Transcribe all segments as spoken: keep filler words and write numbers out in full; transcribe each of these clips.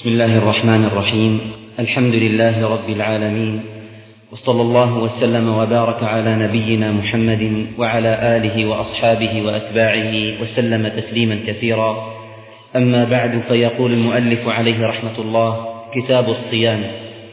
بسم الله الرحمن الرحيم. الحمد لله رب العالمين، وصلى الله وسلم وبارك على نبينا محمد وعلى آله وأصحابه وأتباعه وسلم تسليما كثيرا. أما بعد، فيقول المؤلف عليه رحمة الله: كتاب الصيام.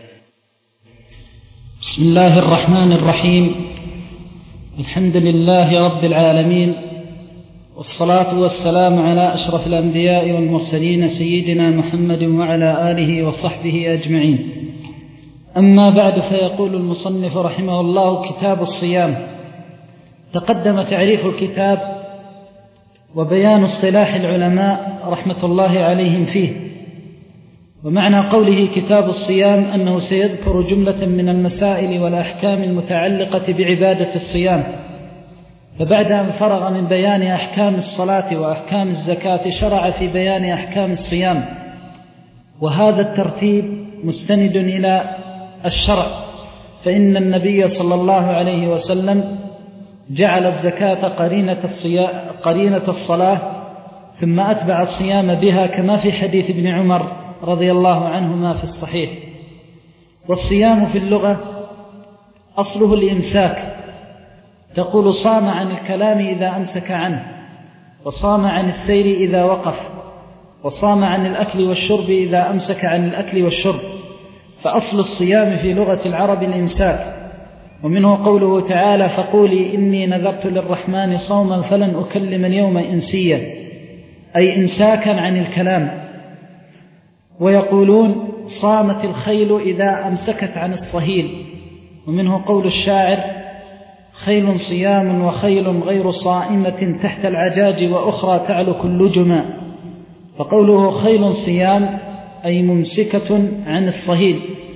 بسم الله الرحمن الرحيم. الحمد لله رب العالمين، والصلاة والسلام على أشرف الأنبياء والمرسلين سيدنا محمد وعلى آله وصحبه أجمعين. أما بعد، فيقول المصنف رحمه الله: كتاب الصيام. تقدم تعريف الكتاب وبيان اصطلاح العلماء رحمة الله عليهم فيه. ومعنى قوله كتاب الصيام أنه سيذكر جملة من المسائل والأحكام المتعلقة بعبادة الصيام، فبعد أن فرغ من بيان أحكام الصلاة وأحكام الزكاة شرع في بيان أحكام الصيام، وهذا الترتيب مستند إلى الشرع، فإن النبي صلى الله عليه وسلم جعل الزكاة قرينة الصيام قرينة الصلاة، ثم أتبع الصيام بها، كما في حديث ابن عمر رضي الله عنهما في الصحيح. والصيام في اللغة أصله الإمساك، تقول صام عن الكلام إذا أمسك عنه، وصام عن السير إذا وقف، وصام عن الأكل والشرب إذا أمسك عن الأكل والشرب. فأصل الصيام في لغة العرب الإمساك، ومنه قوله تعالى: فقولي إني نذرت للرحمن صوما فلن أكلم اليوم إنسيا، أي إمساكا عن الكلام. ويقولون صامت الخيل إذا أمسكت عن الصهيل، ومنه قول الشاعر: خيل صيام وخيل غير صائمة تحت العجاج وأخرى تعلك اللجما. فقوله خيل صيام أي ممسكة عن الصهيل.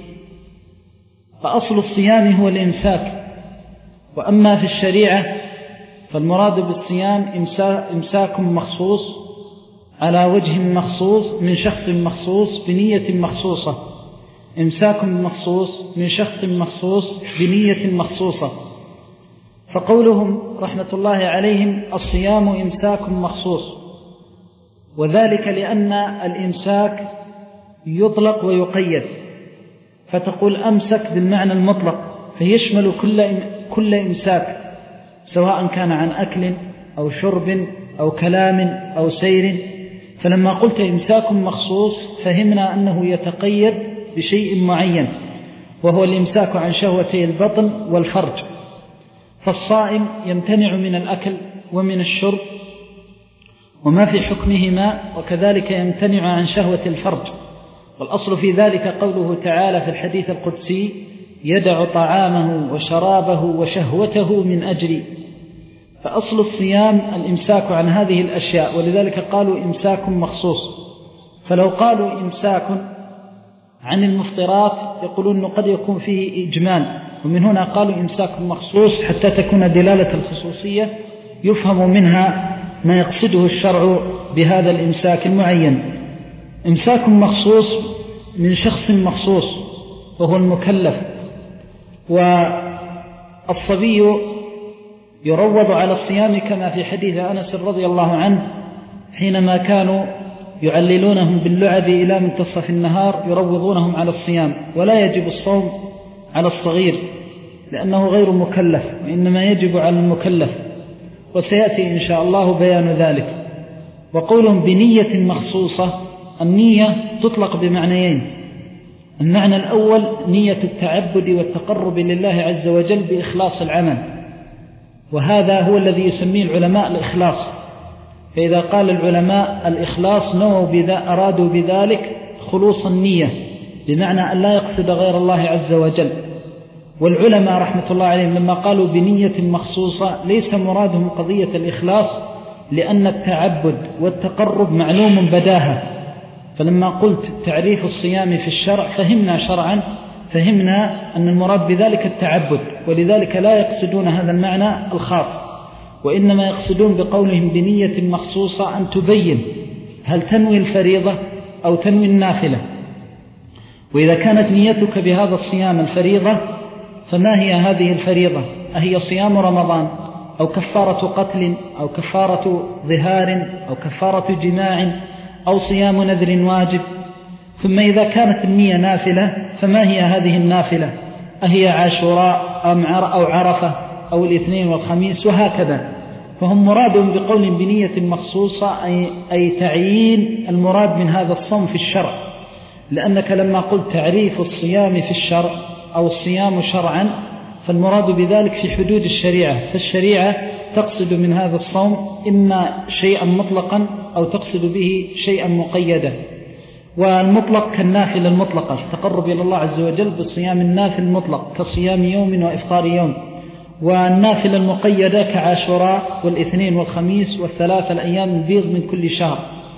فأصل الصيام هو الإمساك. وأما في الشريعة فالمراد بالصيام إمساك مخصوص على وجه مخصوص من شخص مخصوص بنية مخصوصة، إمساك مخصوص من شخص مخصوص بنية مخصوصة. فقولهم رحمة الله عليهم: الصيام إمساك مخصوص، وذلك لأن الإمساك يطلق ويقيد، فتقول أمسك بالمعنى المطلق، فيشمل كل كل إمساك، سواء كان عن أكل أو شرب أو كلام أو سير. فلما قلت إمساك مخصوص فهمنا أنه يتقيد بشيء معين، وهو الإمساك عن شهوتي البطن والفرج. فالصائم يمتنع من الأكل ومن الشرب وما في حكمهما، وكذلك يمتنع عن شهوة الفرج. والأصل في ذلك قوله تعالى في الحديث القدسي: يدع طعامه وشرابه وشهوته من أجلي. فأصل الصيام الإمساك عن هذه الأشياء، ولذلك قالوا إمساك مخصوص. فلو قالوا إمساك عن المفطرات يقولون قد يكون فيه إجمال، ومن هنا قالوا إمساك مخصوص حتى تكون دلالة الخصوصية يفهم منها ما يقصده الشرع بهذا الإمساك المعين. إمساك مخصوص من شخص مخصوص وهو المكلف. والصبي يروض على الصيام كما في حديث أنس رضي الله عنه، حينما كانوا يعللونهم باللعب إلى منتصف النهار يروضونهم على الصيام. ولا يجب الصوم على الصغير لأنه غير مكلف، وإنما يجب على المكلف، وسيأتي إن شاء الله بيان ذلك. وقولهم بنية مخصوصة، النية تطلق بمعنيين: المعنى الأول نية التعبد والتقرب لله عز وجل بإخلاص العمل، وهذا هو الذي يسميه العلماء الإخلاص. فإذا قال العلماء الإخلاص نووا بذا أرادوا بذلك خلوص النية، بمعنى أن لا يقصد غير الله عز وجل. والعلماء رحمة الله عليهم لما قالوا بنية مخصوصة ليس مرادهم قضية الإخلاص، لأن التعبد والتقرب معلوم بداهة. فلما قلت تعريف الصيام في الشرع فهمنا شرعا، فهمنا أن المراد بذلك التعبد، ولذلك لا يقصدون هذا المعنى الخاص، وإنما يقصدون بقولهم بنية مخصوصة أن تبين هل تنوي الفريضة أو تنوي النافلة. وإذا كانت نيتك بهذا الصيام الفريضة، فما هي هذه الفريضة؟ أهي صيام رمضان أو كفارة قتل أو كفارة ظهار أو كفارة جماع أو صيام نذر واجب؟ ثم إذا كانت النية نافلة فما هي هذه النافلة؟ أهي عاشوراء أو عرفة أو الاثنين والخميس وهكذا. فهم مراد بقول بنية مخصوصة أي, أي تعيين المراد من هذا الصوم في الشرع، لأنك لما قلت تعريف الصيام في الشرع أو الصيام شرعا فالمراد بذلك في حدود الشريعة، فالشريعة تقصد من هذا الصوم إما شيئا مطلقا أو تقصد به شيئا مقيدا. والمطلق كالنافل المطلقة التقرب إلى الله عز وجل بالصيام النافل المطلق كصيام يوم وإفطار يوم، والنافل المقيدة كعاشوراء والاثنين والخميس والثلاثة الأيام البيض من كل شهر.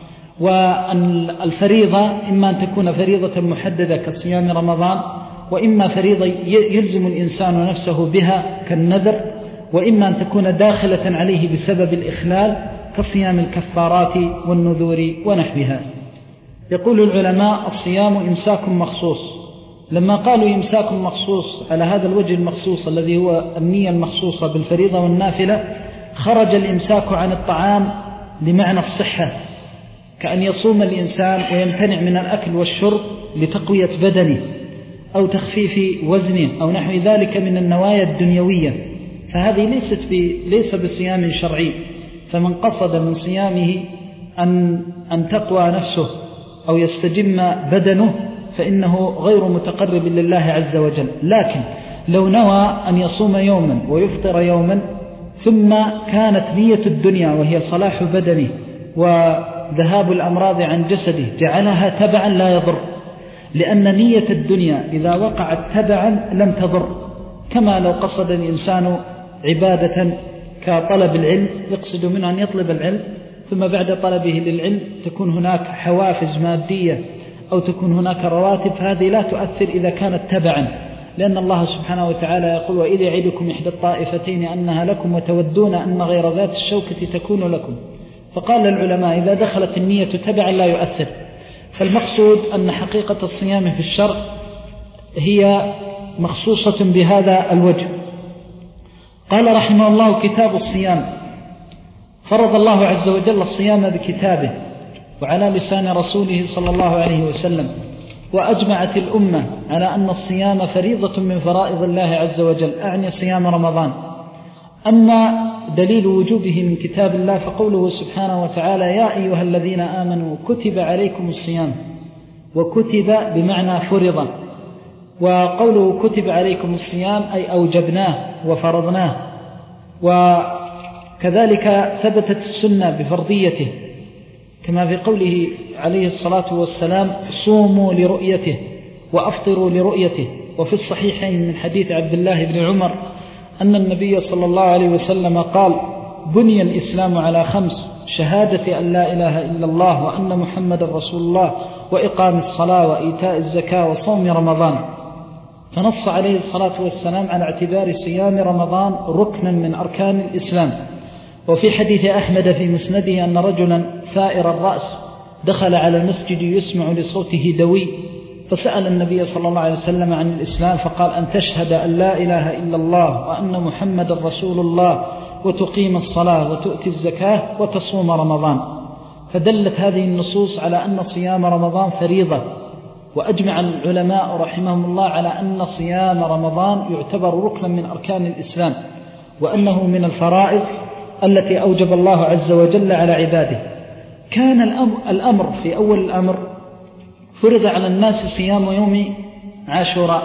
والفريضة إما أن تكون فريضة محددة كصيام رمضان، وإما فريضة يلزم الإنسان نفسه بها كالنذر، وإما أن تكون داخلة عليه بسبب الإخلال كصيام الكفارات والنذور ونحوها. يقول العلماء الصيام إمساك مخصوص. لما قالوا إمساك مخصوص على هذا الوجه المخصوص الذي هو النية المخصوصة بالفريضة والنافلة، خرج الإمساك عن الطعام لمعنى الصحة، كأن يصوم الإنسان ويمتنع من الأكل والشرب لتقوية بدنه أو تخفيف وزنه أو نحو ذلك من النوايا الدنيوية، فهذه ليست ليس بصيام شرعي. فمن قصد من صيامه أن, أن تقوى نفسه أو يستجم بدنه فإنه غير متقرب لله عز وجل. لكن لو نوى أن يصوم يوما ويفطر يوما ثم كانت نية الدنيا وهي صلاح بدنه وذهاب الأمراض عن جسده جعلها تبعا لا يضر، لأن نية الدنيا إذا وقعت تبعا لم تضر، كما لو قصد الإنسان عبادة كطلب العلم يقصد منه أن يطلب العلم ثم بعد طلبه للعلم تكون هناك حوافز مادية أو تكون هناك رواتب، فهذه لا تؤثر إذا كانت تبعا، لأن الله سبحانه وتعالى يقول وإذ يعدكم إحدى الطائفتين أنها لكم وتودون أن غير ذات الشوكة تكون لكم. فقال العلماء إذا دخلت النية تبعا لا يؤثر. فالمقصود أن حقيقة الصيام في الشرع هي مخصوصة بهذا الوجه. قال رحمه الله كتاب الصيام. فرض الله عز وجل الصيام بكتابه وعلى لسان رسوله صلى الله عليه وسلم، وأجمعت الأمة على أن الصيام فريضة من فرائض الله عز وجل، أعني صيام رمضان. أما دليل وجوبه من كتاب الله فقوله سبحانه وتعالى يا أيها الذين آمنوا كتب عليكم الصيام، وكتب بمعنى فرض، وقوله كتب عليكم الصيام أي أوجبناه وفرضناه. وكذلك ثبتت السنة بفرضيته كما في قوله عليه الصلاة والسلام صوموا لرؤيته وأفطروا لرؤيته. وفي الصحيحين من حديث عبد الله بن عمر أن النبي صلى الله عليه وسلم قال بني الإسلام على خمس: شهادة أن لا إله إلا الله وأن محمد رسول الله وإقام الصلاة وإيتاء الزكاة وصوم رمضان. فنص عليه الصلاة والسلام على اعتبار صيام رمضان ركنا من أركان الإسلام. وفي حديث أحمد في مسنده أن رجلا ثائر الرأس دخل على المسجد يسمع لصوته دوي، فسأل النبي صلى الله عليه وسلم عن الإسلام فقال أن تشهد أن لا إله إلا الله وأن محمد رسول الله وتقيم الصلاة وتؤتي الزكاة وتصوم رمضان. فدلت هذه النصوص على أن صيام رمضان فريضة. وأجمع العلماء رحمهم الله على أن صيام رمضان يعتبر ركنا من أركان الإسلام، وأنه من الفرائض التي أوجب الله عز وجل على عباده. كان الأمر في أول الأمر فرض على الناس صيام يوم عاشوراء،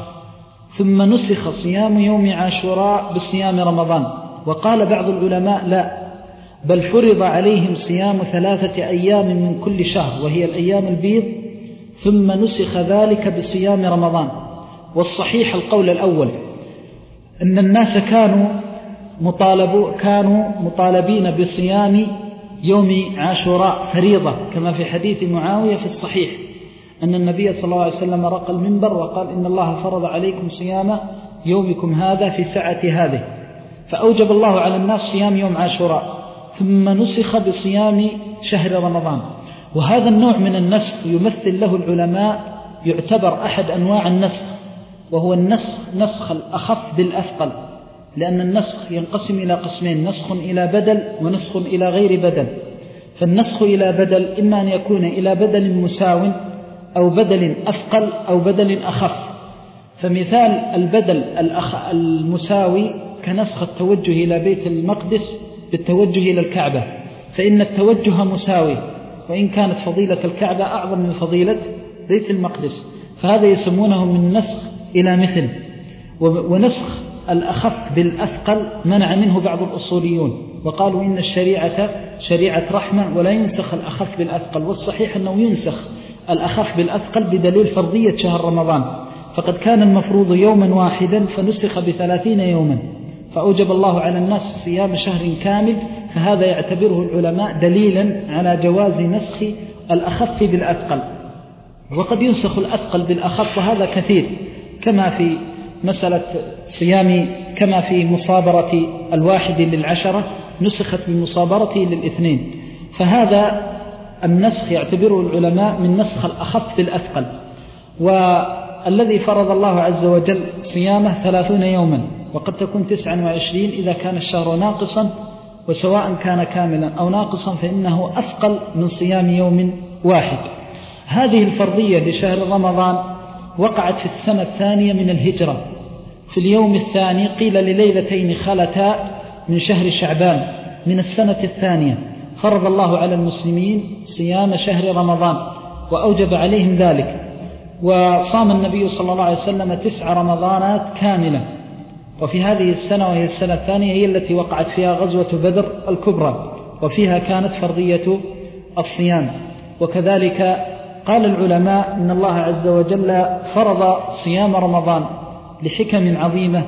ثم نسخ صيام يوم عاشوراء بصيام رمضان. وقال بعض العلماء لا، بل فرض عليهم صيام ثلاثة أيام من كل شهر وهي الأيام البيض، ثم نسخ ذلك بصيام رمضان. والصحيح القول الأول أن الناس كانوا مطالبوا كانوا مطالبين بصيام يوم عاشوراء فريضة، كما في حديث معاوية في الصحيح أن النبي صلى الله عليه وسلم رقى المنبر وقال إن الله فرض عليكم صيام يومكم هذا في ساعة هذه، فأوجب الله على الناس صيام يوم عاشوراء، ثم نسخ بصيام شهر رمضان. وهذا النوع من النسخ يمثل له العلماء يعتبر أحد أنواع النسخ، وهو النسخ نسخ الأخف بالأثقل، لأن النسخ ينقسم إلى قسمين: نسخ إلى بدل ونسخ إلى غير بدل. فالنسخ إلى بدل إما أن يكون إلى بدل مساو أو بدل أثقل أو بدل أخف. فمثال البدل المساوي كنسخ التوجه إلى بيت المقدس بالتوجه إلى الكعبة، فإن التوجه مساوي، وإن كانت فضيلة الكعبة أعظم من فضيلة بيت المقدس، فهذا يسمونه من نسخ إلى مثل. ونسخ الأخف بالأثقل منع منه بعض الأصوليون، وقالوا إن الشريعة شريعة رحمة ولا ينسخ الأخف بالأثقل، والصحيح أنه ينسخ الأخف بالأثقل بدليل فرضية شهر رمضان، فقد كان المفروض يوما واحدا فنسخ بثلاثين يوما، فأوجب الله على الناس صيام شهر كامل، فهذا يعتبره العلماء دليلا على جواز نسخ الأخف بالأثقل. وقد ينسخ الأثقل بالأخف، وهذا كثير، كما في مسألة صيام، كما في مصابرة الواحد للعشرة نسخت من مصابرته للاثنين، فهذا النسخ يعتبره العلماء من نسخ الأخف بالأثقل. والذي فرض الله عز وجل صيامه ثلاثون يوما، وقد تكون تسعا وعشرين إذا كان الشهر ناقصا، وسواء كان كاملا أو ناقصا فإنه أثقل من صيام يوم واحد. هذه الفرضية لشهر رمضان وقعت في السنة الثانية من الهجرة، في اليوم الثاني قيل لليلتين خلتا من شهر شعبان من السنة الثانية، فرض الله على المسلمين صيام شهر رمضان وأوجب عليهم ذلك، وصام النبي صلى الله عليه وسلم تسع رمضانات كاملة. وفي هذه السنة، وهي السنة الثانية، هي التي وقعت فيها غزوة بدر الكبرى، وفيها كانت فرضية الصيام. وكذلك قال العلماء إن الله عز وجل فرض صيام رمضان لحكم عظيمة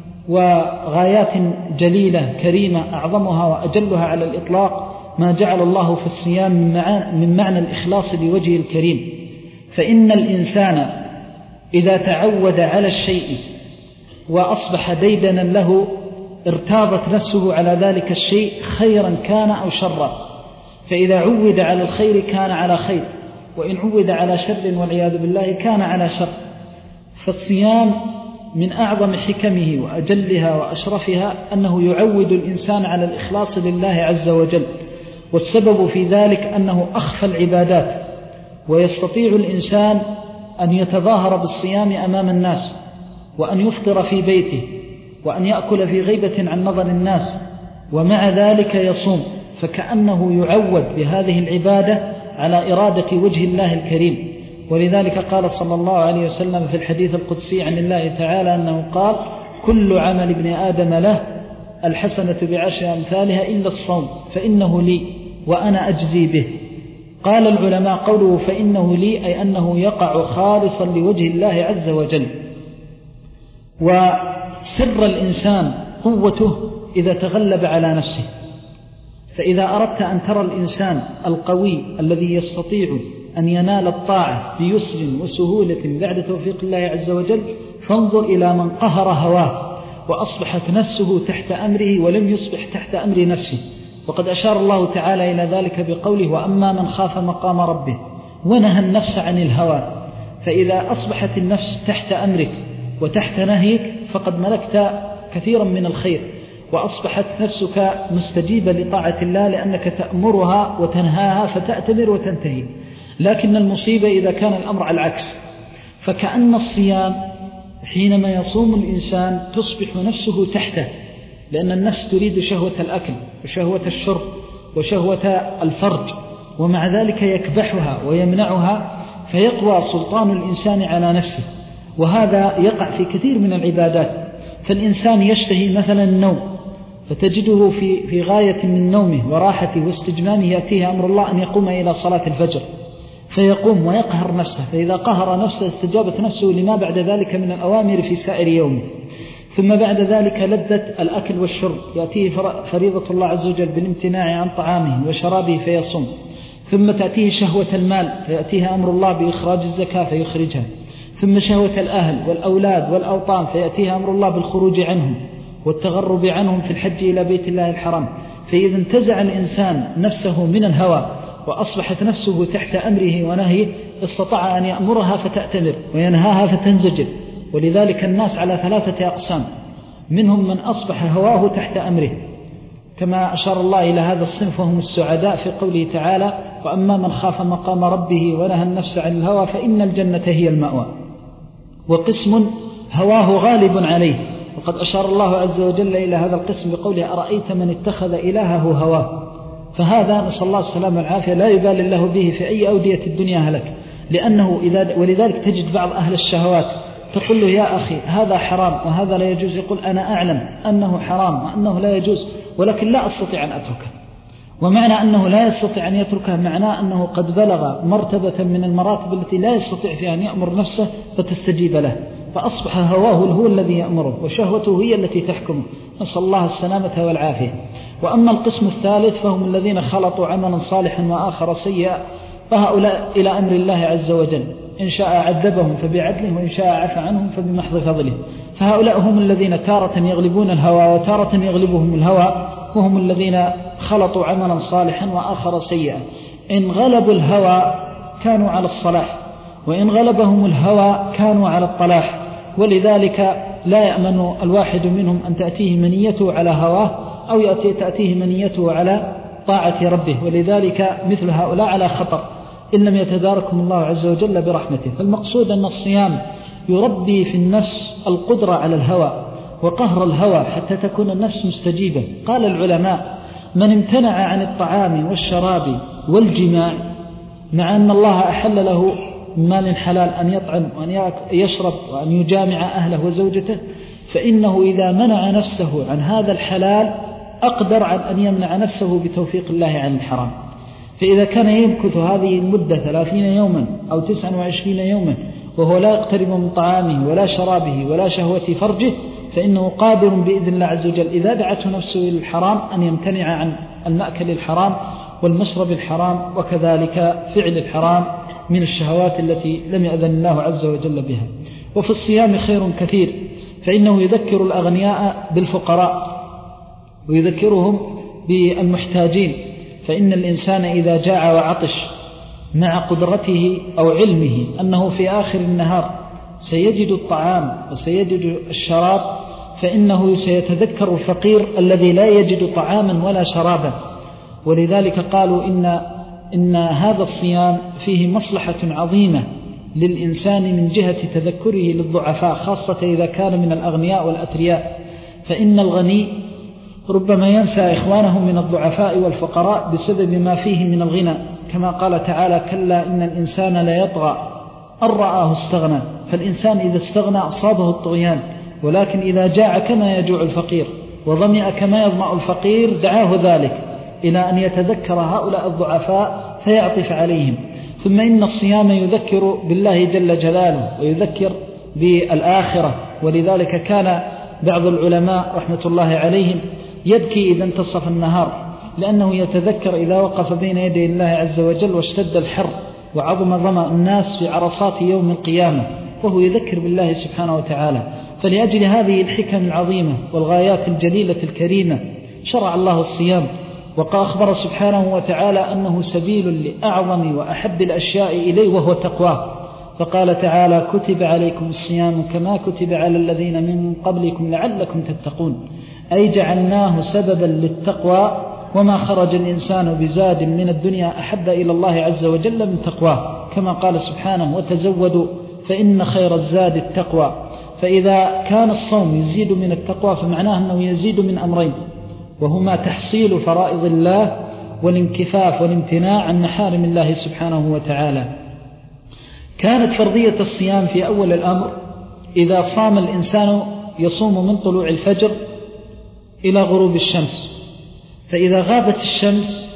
وغايات جليلة كريمة، أعظمها وأجلها على الإطلاق ما جعل الله في الصيام من معنى الإخلاص لوجه الكريم. فإن الإنسان إذا تعود على الشيء وأصبح ديدنا له ارتاضت نفسه على ذلك الشيء خيرا كان أو شرا، فإذا عود على الخير كان على خير، وإن عود على شر والعياذ بالله كان على شر. فالصيام من أعظم حكمه وأجلها وأشرفها أنه يعود الإنسان على الإخلاص لله عز وجل، والسبب في ذلك أنه أخفى العبادات، ويستطيع الإنسان أن يتظاهر بالصيام أمام الناس، وأن يفطر في بيته، وأن يأكل في غيبة عن نظر الناس، ومع ذلك يصوم، فكأنه يعود بهذه العبادة على إرادة وجه الله الكريم. ولذلك قال صلى الله عليه وسلم في الحديث القدسي عن الله تعالى أنه قال: كل عمل ابن آدم له الحسنة بعشر أمثالها إلا الصوم فإنه لي وأنا أجزي به. قال العلماء قوله فإنه لي أي أنه يقع خالصا لوجه الله عز وجل. وسر الإنسان قوته إذا تغلب على نفسه، فإذا أردت أن ترى الإنسان القوي الذي يستطيع أن ينال الطاعة بيسر وسهولة بعد توفيق الله عز وجل، فانظر إلى من قهر هواه وأصبحت نفسه تحت أمره ولم يصبح تحت أمر نفسه. وقد أشار الله تعالى إلى ذلك بقوله: وأما من خاف مقام ربه ونهى النفس عن الهوى. فإذا أصبحت النفس تحت أمرك وتحت نهيك فقد ملكت كثيرا من الخير، وأصبحت نفسك مستجيبة لطاعة الله لأنك تأمرها وتنهاها فتأتمر وتنتهي. لكن المصيبة إذا كان الأمر على العكس، فكأن الصيام حينما يصوم الإنسان تصبح نفسه تحته، لأن النفس تريد شهوة الأكل وشهوة الشرب وشهوة الفرج، ومع ذلك يكبحها ويمنعها، فيقوى سلطان الإنسان على نفسه. وهذا يقع في كثير من العبادات. فالإنسان يشتهي مثلا النوم، فتجده في, في غاية من نومه وراحته واستجمامه، يأتيه أمر الله أن يقوم إلى صلاة الفجر، فيقوم ويقهر نفسه، فإذا قهر نفسه استجابت نفسه لما بعد ذلك من الأوامر في سائر يومه. ثم بعد ذلك لذة الأكل والشرب، يأتيه فريضة الله عز وجل بالامتناع عن طعامه وشرابه فيصوم. ثم تأتيه شهوة المال، فيأتيها أمر الله بإخراج الزكاة فيخرجها. ثم شهوة الأهل والأولاد والأوطان، فيأتيها أمر الله بالخروج عنهم والتغرب عنهم في الحج إلى بيت الله الحرام. فإذا انتزع الإنسان نفسه من الهوى وأصبحت نفسه تحت أمره ونهيه، استطاع أن يأمرها فتأتمر وينهاها فتنزجر. ولذلك الناس على ثلاثة أقسام: منهم من أصبح هواه تحت أمره، كما أشار الله إلى هذا الصنف وهم السعداء في قوله تعالى: وأما من خاف مقام ربه ونهى النفس عن الهوى فإن الجنة هي المأوى. وقسم هواه غالب عليه، وقد أشار الله عز وجل إلى هذا القسم بقوله أرأيت من اتخذ إلهه هواه، فهذا نسأل الله السلامة والعافية لا يبالي الله به في أي أودية الدنيا هلك، لأنه إذا ولذلك تجد بعض أهل الشهوات تقول له يا أخي هذا حرام وهذا لا يجوز، يقول أنا أعلم أنه حرام وأنه لا يجوز ولكن لا أستطيع أن أتركه. ومعنى أنه لا يستطيع أن يتركه معناه أنه قد بلغ مرتبة من المراتب التي لا يستطيع فيها أن يأمر نفسه فتستجيب له، فأصبح هواه هو الذي يأمره وشهوته هي التي تحكمه، نسأل الله السلامة والعافية. وأما القسم الثالث فهم الذين خلطوا عملا صالحا وآخر سيئا، فهؤلاء إلى أمر الله عز وجل، إن شاء عذبهم فبعدله وإن شاء عفى عنهم فبمحض فضله. فهؤلاء هم الذين تارة يغلبون الهوى وتارة يغلبهم الهوى، وهم الذين خلطوا عملا صالحا وآخر سيئا. إن غلبوا الهوى كانوا على الصلاح، وإن غلبهم الهوى كانوا على الطلاح، ولذلك لا يأمن الواحد منهم أن تأتيه منيته على هواه أو يأتي تأتيه منيته على طاعة ربه، ولذلك مثل هؤلاء على خطر إن لم يتداركهم الله عز وجل برحمته. فالمقصود أن الصيام يربي في النفس القدرة على الهوى وقهر الهوى حتى تكون النفس مستجيبة. قال العلماء من امتنع عن الطعام والشراب والجماع مع أن الله أحل له مال حلال أن يطعم وأن يشرب وأن يجامع أهله وزوجته، فإنه إذا منع نفسه عن هذا الحلال أقدر عن أن يمنع نفسه بتوفيق الله عن الحرام. فإذا كان يمكث هذه المدة ثلاثين يوما أو تسعة وعشرين يوما وهو لا يقترب من طعامه ولا شرابه ولا شهوة فرجه، فإنه قادر بإذن الله عز وجل إذا دعته نفسه إلى الحرام أن يمتنع عن المأكل الحرام والمشرب الحرام وكذلك فعل الحرام من الشهوات التي لم يأذن الله عز وجل بها. وفي الصيام خير كثير، فإنه يذكر الأغنياء بالفقراء ويذكرهم بالمحتاجين، فإن الإنسان إذا جاع وعطش مع قدرته أو علمه أنه في آخر النهار سيجد الطعام وسيجد الشراب، فإنه سيتذكر الفقير الذي لا يجد طعاما ولا شرابا. ولذلك قالوا إن, إن هذا الصيام فيه مصلحة عظيمة للإنسان من جهة تذكره للضعفاء، خاصة إذا كان من الأغنياء والأثرياء، فإن الغني ربما ينسى إخوانهم من الضعفاء والفقراء بسبب ما فيه من الغنى، كما قال تعالى كلا إن الإنسان لا يطغى أن رآه استغنى. فالإنسان إذا استغنى أصابه الطغيان، ولكن إذا جاع كما يجوع الفقير وظمئ كما يظمأ الفقير دعاه ذلك إلى أن يتذكر هؤلاء الضعفاء فيعطف عليهم. ثم إن الصيام يذكر بالله جل جلاله ويذكر بالآخرة، ولذلك كان بعض العلماء رحمة الله عليهم يبكي إذا انتصف النهار، لأنه يتذكر إذا وقف بين يدي الله عز وجل واشتد الحر وعظم ظمأ الناس في عرصات يوم القيامة، وهو يذكر بالله سبحانه وتعالى. فلأجل هذه الحكم العظيمة والغايات الجليلة الكريمة شرع الله الصيام، وأخبر سبحانه وتعالى أنه سبيل لأعظم وأحب الأشياء إليه وهو تقواه، فقال تعالى كتب عليكم الصيام كما كتب على الذين من قبلكم لعلكم تتقون، أي جعلناه سببا للتقوى، وما خرج الإنسان بزاد من الدنيا أحب إلى الله عز وجل من تقواه، كما قال سبحانه وتزودوا فإن خير الزاد التقوى. فإذا كان الصوم يزيد من التقوى فمعناه أنه يزيد من أمرين، وهما تحصيل فرائض الله والانكفاف والامتناع عن محارم الله سبحانه وتعالى. كانت فرضية الصيام في أول الأمر إذا صام الإنسان يصوم من طلوع الفجر إلى غروب الشمس، فإذا غابت الشمس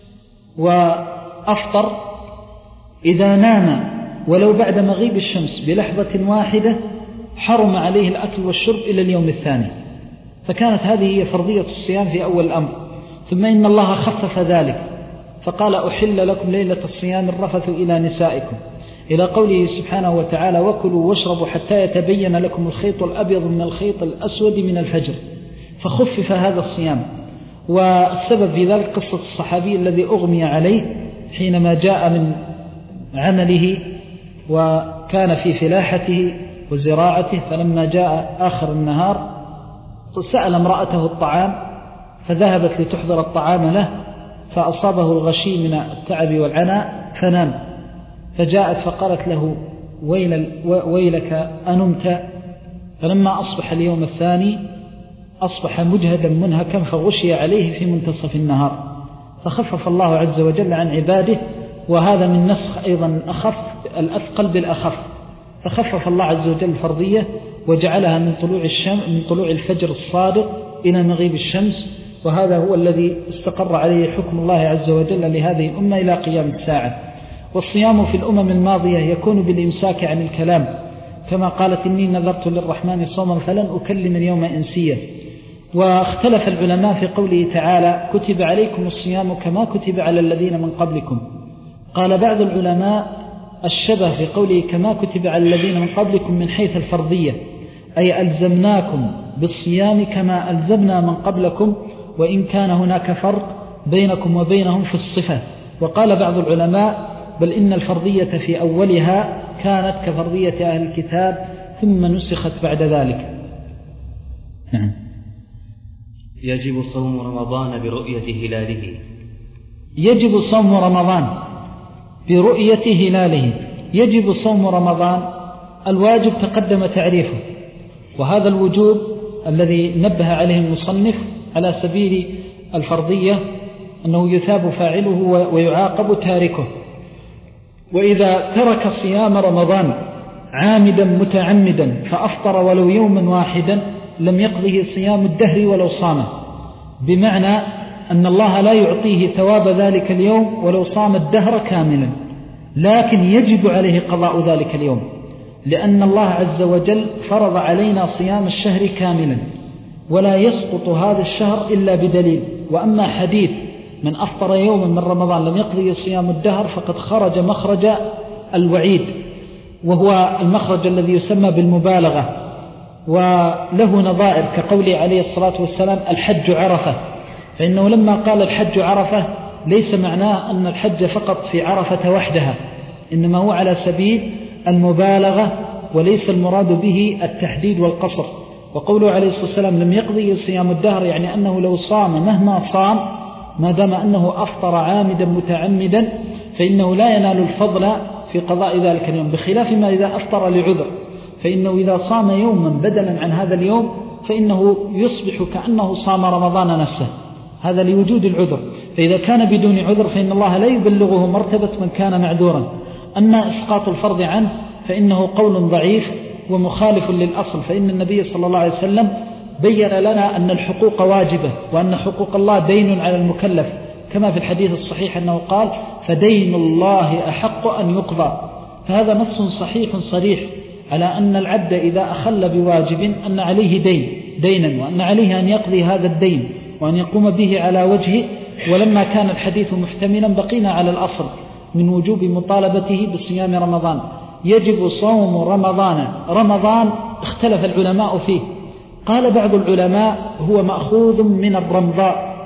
وأفطر إذا نام ولو بعد مغيب الشمس بلحظة واحدة حرم عليه الأكل والشرب إلى اليوم الثاني. فكانت هذه هي فرضية الصيام في أول الأمر. ثم إن الله خفف ذلك فقال أحل لكم ليلة الصيام الرفث إلى نسائكم، إلى قوله سبحانه وتعالى وكلوا واشربوا حتى يتبين لكم الخيط الأبيض من الخيط الأسود من الفجر، فخفف هذا الصيام. والسبب في ذلك قصة الصحابي الذي أغمي عليه حينما جاء من عمله وكان في فلاحته وزراعته، فلما جاء آخر النهار سأل امرأته الطعام فذهبت لتحضر الطعام له، فأصابه الغشي من التعب والعناء فنام، فجاءت فقالت له ويل ويلك أنمت؟ فلما أصبح اليوم الثاني أصبح مجهدا منهكا فغشي عليه في منتصف النهار، فخفف الله عز وجل عن عباده. وهذا من نسخ أيضا أخف الأثقل بالأخف، فخفف الله عز وجل الفرضية وجعلها من طلوع الشمس من طلوع الفجر الصادق إلى مغيب الشمس، وهذا هو الذي استقر عليه حكم الله عز وجل لهذه الأمة إلى قيام الساعة. والصيام في الأمم الماضية يكون بالإمساك عن الكلام، كما قالت إني نذرت للرحمن صوما فلن أكلم اليوم إنسيا. واختلف العلماء في قوله تعالى كتب عليكم الصيام كما كتب على الذين من قبلكم. قال بعض العلماء الشبه في قوله كما كتب على الذين من قبلكم من حيث الفرضية، أي ألزمناكم بالصيام كما ألزمنا من قبلكم، وإن كان هناك فرق بينكم وبينهم في الصفة. وقال بعض العلماء بل إن الفرضية في أولها كانت كفرضية أهل الكتاب ثم نسخت بعد ذلك. نعم. يجب صوم رمضان برؤية هلاله. يجب صوم رمضان برؤية هلاله. يجب صوم رمضان، الواجب تقدم تعريفه، وهذا الوجوب الذي نبه عليه المصنف على سبيل الفرضية أنه يثاب فاعله ويعاقب تاركه. وإذا ترك صيام رمضان عامدا متعمدا فأفطر ولو يوما واحدا لم يقضه صيام الدهر ولو صام، بمعنى أن الله لا يعطيه ثواب ذلك اليوم ولو صام الدهر كاملا، لكن يجب عليه قضاء ذلك اليوم، لأن الله عز وجل فرض علينا صيام الشهر كاملا، ولا يسقط هذا الشهر إلا بدليل. وأما حديث من أفطر يوما من رمضان لم يقضي صيام الدهر فقد خرج مخرج الوعيد، وهو المخرج الذي يسمى بالمبالغة، وله نظائر كقوله عليه الصلاة والسلام الحج عرفة، فإنه لما قال الحج عرفة ليس معناه أن الحج فقط في عرفة وحدها، إنما هو على سبيل المبالغة وليس المراد به التحديد والقصر. وقوله عليه الصلاة والسلام لم يقضي صيام الدهر يعني أنه لو صام مهما صام ما دام أنه أفطر عامدا متعمدا فإنه لا ينال الفضل في قضاء ذلك اليوم، بخلاف ما إذا أفطر لعذر، فإنه إذا صام يوما بدلا عن هذا اليوم فإنه يصبح كأنه صام رمضان نفسه، هذا لوجود العذر. فإذا كان بدون عذر فإن الله لا يبلغه مرتبة من كان معذورا. أما إسقاط الفرض عنه فإنه قول ضعيف ومخالف للأصل، فإن النبي صلى الله عليه وسلم بين لنا أن الحقوق واجبة، وأن حقوق الله دين على المكلف، كما في الحديث الصحيح أنه قال فدين الله أحق أن يقضى. فهذا نص صحيح صريح على أن العبد إذا أخل بواجب أن عليه دين دينا، وأن عليه أن يقضي هذا الدين وأن يقوم به على وجهه. ولما كان الحديث محتملا بقينا على الأصل من وجوب مطالبته بصيام رمضان. يجب صوم رمضان. رمضان اختلف العلماء فيه، قال بعض العلماء هو مأخوذ من الرمضاء،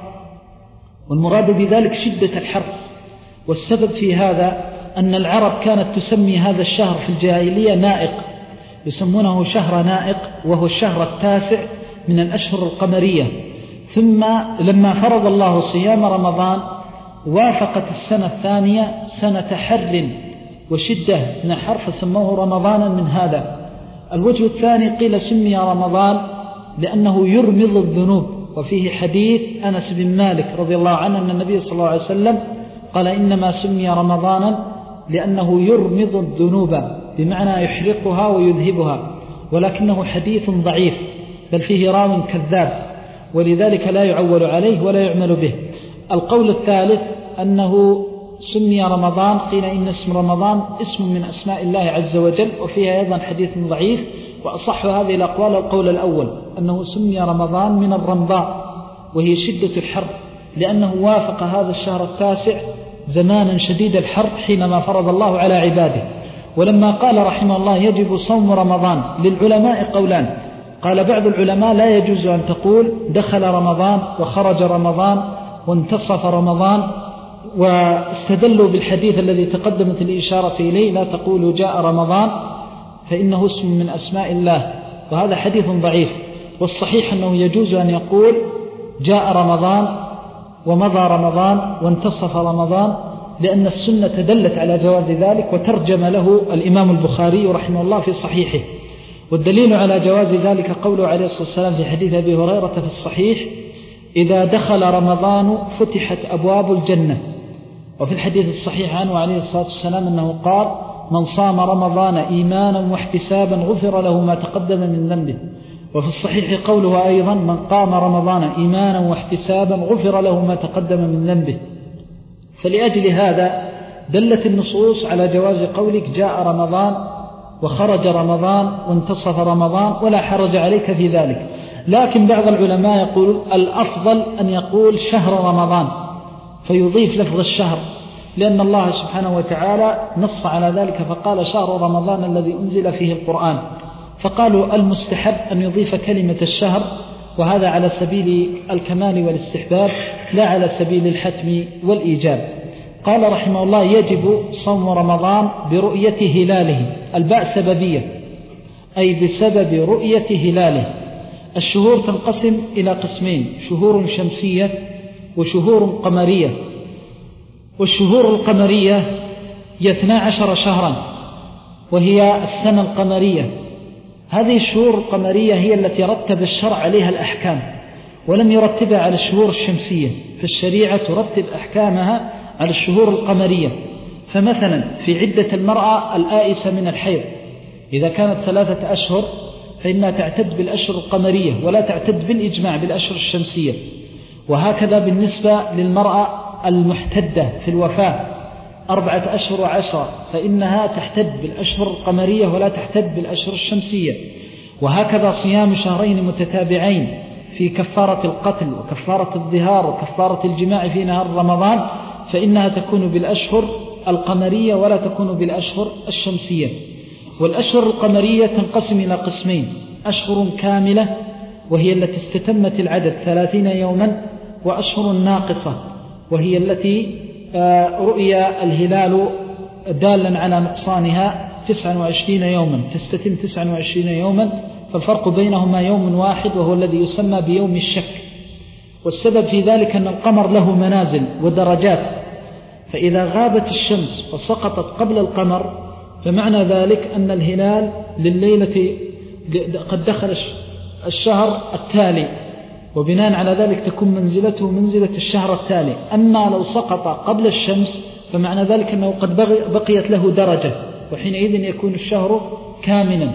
والمراد بذلك شدة الحر، والسبب في هذا أن العرب كانت تسمي هذا الشهر في الجاهلية نائق، يسمونه شهر نائق، وهو الشهر التاسع من الأشهر القمرية. ثم لما فرض الله صيام رمضان وافقت السنة الثانية سنة حر وشدة من الحر فسموه رمضانا من هذا. الوجه الثاني قيل سمي رمضان لأنه يرمض الذنوب، وفيه حديث أنس بن مالك رضي الله عنه أن النبي صلى الله عليه وسلم قال إنما سمي رمضانا لأنه يرمض الذنوب، بمعنى يحرقها ويذهبها، ولكنه حديث ضعيف بل فيه راو كذاب، ولذلك لا يعول عليه ولا يعمل به. القول الثالث أنه سمي رمضان قيل إن اسم رمضان اسم من أسماء الله عز وجل، وفيها أيضا حديث ضعيف، وأصح هذه الأقوال القول الأول أنه سمي رمضان من الرمضاء، وهي شدة الحر، لأنه وافق هذا الشهر التاسع زمانا شديد الحر حينما فرض الله على عباده. ولما قال رحمه الله يجب صوم رمضان، للعلماء قولان، قال بعض العلماء لا يجوز أن تقول دخل رمضان وخرج رمضان وانتصف رمضان، واستدلوا بالحديث الذي تقدمت الإشارة إليه لا تقولوا جاء رمضان فإنه اسم من أسماء الله، وهذا حديث ضعيف. والصحيح أنه يجوز أن يقول جاء رمضان ومضى رمضان وانتصف رمضان، لأن السنة دلت على جواز ذلك، وترجم له الإمام البخاري رحمه الله في صحيحه. والدليل على جواز ذلك قوله عليه الصلاة والسلام في حديث أبي هريرة في الصحيح: إذا دخل رمضان فتحت أبواب الجنة. وفي الحديث الصحيح عنه عليه الصلاة والسلام أنه قال: من صام رمضان إيمانا واحتسابا غفر له ما تقدم من ذنبه. وفي الصحيح قوله أيضا: من قام رمضان إيمانا واحتسابا غفر له ما تقدم من ذنبه. فلأجل هذا دلت النصوص على جواز قولك جاء رمضان وخرج رمضان وانتصف رمضان ولا حرج عليك في ذلك. لكن بعض العلماء يقول الأفضل أن يقول شهر رمضان فيضيف لفظ الشهر، لأن الله سبحانه وتعالى نص على ذلك فقال: شهر رمضان الذي أنزل فيه القرآن. فقالوا المستحب أن يضيف كلمة الشهر، وهذا على سبيل الكمال والاستحباب لا على سبيل الحتم والإيجاب. قال رحمه الله: يجب صوم رمضان برؤية هلاله. الباء سببية، أي بسبب رؤية هلاله. الشهور تنقسم إلى قسمين: شهور شمسية وشهور قمرية. والشهور القمرية هي اثنا عشر شهرا، وهي السنة القمرية. هذه الشهور القمرية هي التي رتب الشرع عليها الأحكام، ولم يرتبها على الشهور الشمسية، فالشريعة ترتب أحكامها على الشهور القمرية. فمثلا في عدة المرأة الآئسة من الحيض إذا كانت ثلاثة أشهر فإنها تعتد بالأشهر القمرية ولا تعتد بالإجماع بالأشهر الشمسية. وهكذا بالنسبة للمرأة المحتدة في الوفاة أربعة أشهر وعشرة فإنها تحتد بالأشهر القمرية ولا تحتد بالأشهر الشمسية. وهكذا صيام شهرين متتابعين في كفارة القتل وكفارة الظهار وكفارة الجماع في نهار رمضان فإنها تكون بالأشهر القمرية ولا تكون بالأشهر الشمسية. والأشهر القمرية تنقسم إلى قسمين: أشهر كاملة وهي التي استتمت العدد ثلاثين يوما، وأشهر ناقصة وهي التي رؤيا الهلال دالا على نقصانها تسعة وعشرين يوما، تستتم تسعة وعشرين يوما، فالفرق بينهما يوم واحد وهو الذي يسمى بيوم الشك. والسبب في ذلك أن القمر له منازل ودرجات، فإذا غابت الشمس وسقطت قبل القمر فمعنى ذلك أن الهلال لليلة قد دخل الشهر التالي، وبناء على ذلك تكون منزلته منزلة الشهر التالي. أما لو سقط قبل الشمس فمعنى ذلك أنه قد بقيت له درجة، وحينئذ يكون الشهر كاملا.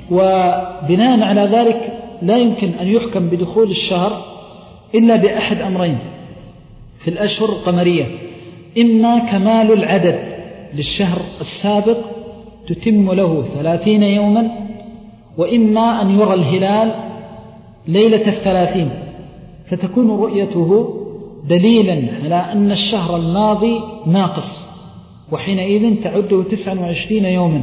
وبناء على ذلك لا يمكن أن يحكم بدخول الشهر إلا بأحد أمرين في الأشهر القمرية: إما كمال العدد للشهر السابق تتم له ثلاثين يوما، وإما أن يرى الهلال ليلة الثلاثين فتكون رؤيته دليلا على أن الشهر الماضي ناقص، وحينئذ تعده تسعة وعشرين يوما.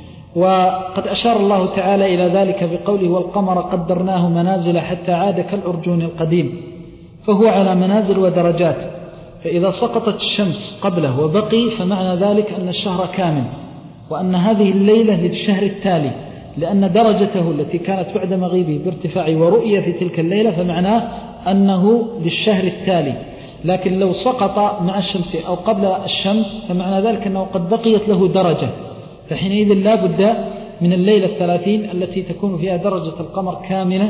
وقد أشار الله تعالى إلى ذلك بقوله: والقمر قدرناه منازل حتى عاد كالأرجون القديم. فهو على منازل ودرجات، فإذا سقطت الشمس قبله وبقي فمعنى ذلك أن الشهر كامل، وأن هذه الليلة للشهر التالي، لأن درجته التي كانت بعد مغيبه بارتفاع ورؤية في تلك الليلة فمعناه أنه للشهر التالي. لكن لو سقط مع الشمس أو قبل الشمس فمعنى ذلك أنه قد بقيت له درجة، فحينئذ لا بد من الليلة الثلاثين التي تكون فيها درجة القمر كاملة.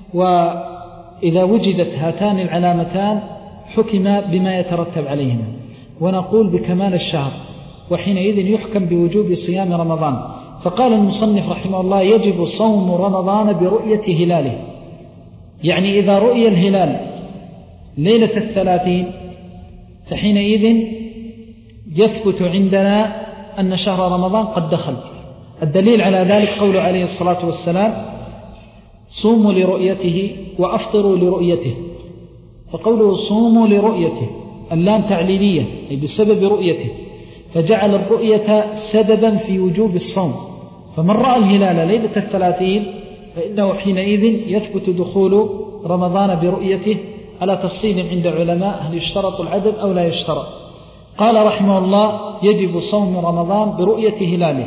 وإذا وجدت هاتان العلامتان حكم بما يترتب عليهما، ونقول بكمال الشهر، وحينئذ يحكم بوجوب صيام رمضان. فقال المصنف رحمه الله: يجب صوم رمضان برؤية هلاله، يعني إذا رؤي الهلال ليلة الثلاثين فحينئذ يثبت عندنا أن شهر رمضان قد دخل. الدليل على ذلك قوله عليه الصلاة والسلام: صوموا لرؤيته وأفطروا لرؤيته. فقوله صوموا لرؤيته اللام تعليلية، أي بسبب رؤيته، فجعل الرؤية سببا في وجوب الصوم. فمن رأى الهلال ليلة الثلاثين فإنه حينئذ يثبت دخول رمضان برؤيته، على تفصيل عند علماء هل يشترط العدد أو لا يشترط. قال رحمه الله: يجب صوم رمضان برؤية هلاله.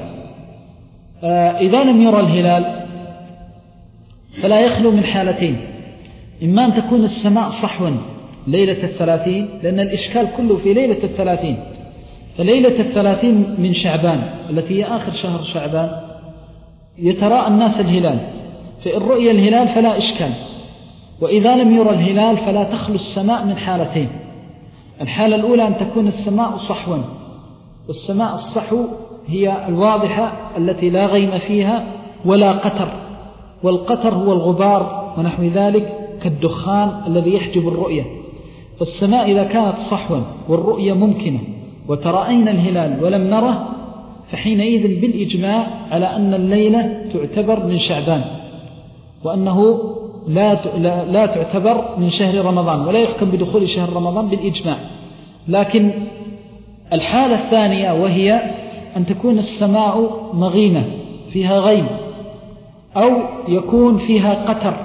آه إذا لم يرى الهلال فلا يخلو من حالتين: إما أن تكون السماء صحوا ليلة الثلاثين، لأن الإشكال كله في ليلة الثلاثين. فليلة الثلاثين من شعبان التي هي آخر شهر شعبان يتراءى الناس الهلال، فإن رؤي الهلال فلا إشكال، وإذا لم يرى الهلال فلا تخلو السماء من حالتين. الحالة الأولى أن تكون السماء صحوا، والسماء الصحو هي الواضحة التي لا غيم فيها ولا قتر، والقتر هو الغبار ونحو ذلك كالدخان الذي يحجب الرؤية. فالسماء إذا كانت صحوا والرؤية ممكنة وترأينا الهلال ولم نره، فحينئذ بالإجماع على أن الليلة تعتبر من شعبان، وأنه لا لا تعتبر من شهر رمضان، ولا يحكم بدخول شهر رمضان بالإجماع. لكن الحالة الثانية وهي أن تكون السماء مغيمة فيها غيم، أو يكون فيها قتر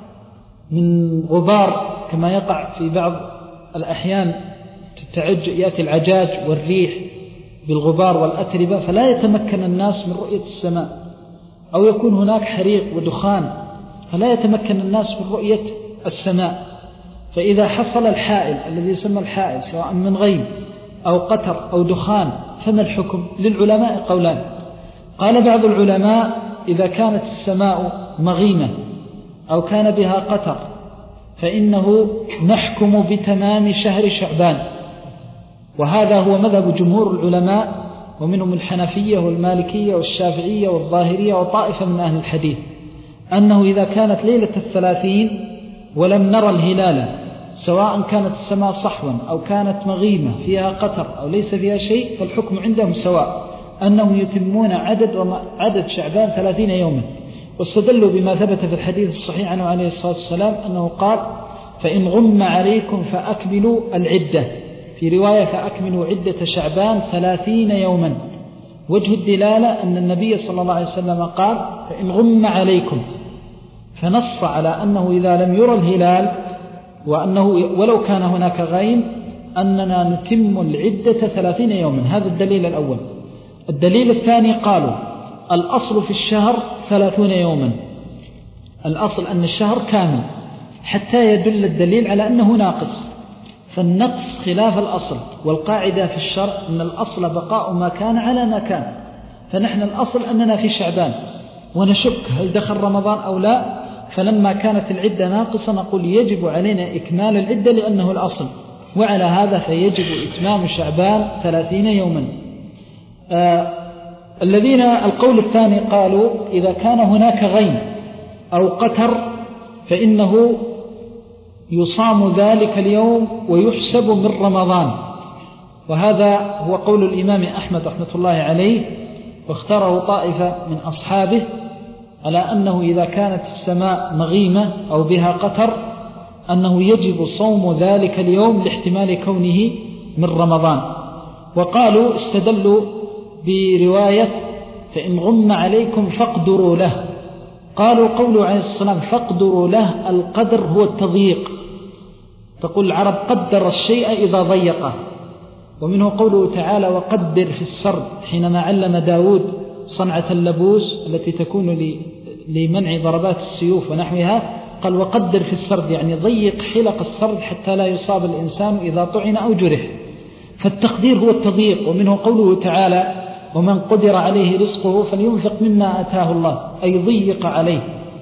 من غبار كما يقع في بعض الأحيان، يأتي العجاج والريح بالغبار والأتربة فلا يتمكن الناس من رؤية السماء، أو يكون هناك حريق ودخان فلا يتمكن الناس من رؤية السماء. فإذا حصل الحائل الذي يسمى الحائل سواء من غيم أو قتر أو دخان فما الحكم؟ للعلماء قولان. قال بعض العلماء إذا كانت السماء مغيمة أو كان بها قتر فإنه نحكم بتمام شهر شعبان، وهذا هو مذهب جمهور العلماء، ومنهم الحنفية والمالكية والشافعية والظاهرية وطائفة من أهل الحديث، أنه إذا كانت ليلة الثلاثين ولم نرى الهلال سواء كانت السماء صحوا أو كانت مغيمة فيها قتر أو ليس فيها شيء، فالحكم عندهم سواء، أنهم يتمون عدد عدد شعبان ثلاثين يوما. واستدلوا بما ثبت في الحديث الصحيح عنه عليه الصلاة والسلام أنه قال: فإن غم عليكم فأكملوا العدة، في رواية فأكملوا عدة شعبان ثلاثين يوما. وجه الدلالة أن النبي صلى الله عليه وسلم قال: فإن غم عليكم، فنص على أنه إذا لم يرى الهلال، وأنه ولو كان هناك غيم أننا نتم العدة ثلاثين يوما. هذا الدليل الأول. الدليل الثاني قالوا: الأصل في الشهر ثلاثون يوما، الأصل أن الشهر كامل حتى يدل الدليل على أنه ناقص، فالنقص خلاف الأصل، والقاعدة في الشرع أن الأصل بقاء ما كان على ما كان. فنحن الأصل أننا في شعبان ونشك هل دخل رمضان أو لا، فلما كانت العدة ناقصة نقول يجب علينا إكمال العدة لأنه الأصل، وعلى هذا فيجب إتمام شعبان ثلاثين يوما. آه الذين القول الثاني قالوا إذا كان هناك غيم أو قتر فإنه يصام ذلك اليوم ويحسب من رمضان، وهذا هو قول الإمام أحمد رحمة الله عليه، واختاره طائفة من أصحابه على أنه إذا كانت السماء مغيمة أو بها قتر أنه يجب صوم ذلك اليوم لاحتمال كونه من رمضان. وقالوا استدلوا برواية فإن غم عليكم فاقدروا له، قالوا قوله عليه السلام فاقدروا له، القدر هو التضييق، تقول العرب قدر الشيء إذا ضيقه. ومنه قوله تعالى وقدر في السرد حينما علم داود صنعة اللبوس التي تكون لمنع ضربات السيوف ونحوها، قال وقدر في السرد يعني ضيق حلق السرد حتى لا يصاب الإنسان إذا طعن أو جرح، فالتقدير هو التضييق. ومنه قوله تعالى ومن قدر عليه رزقه فلينفق مما آتاه الله، أي ضيق عليه.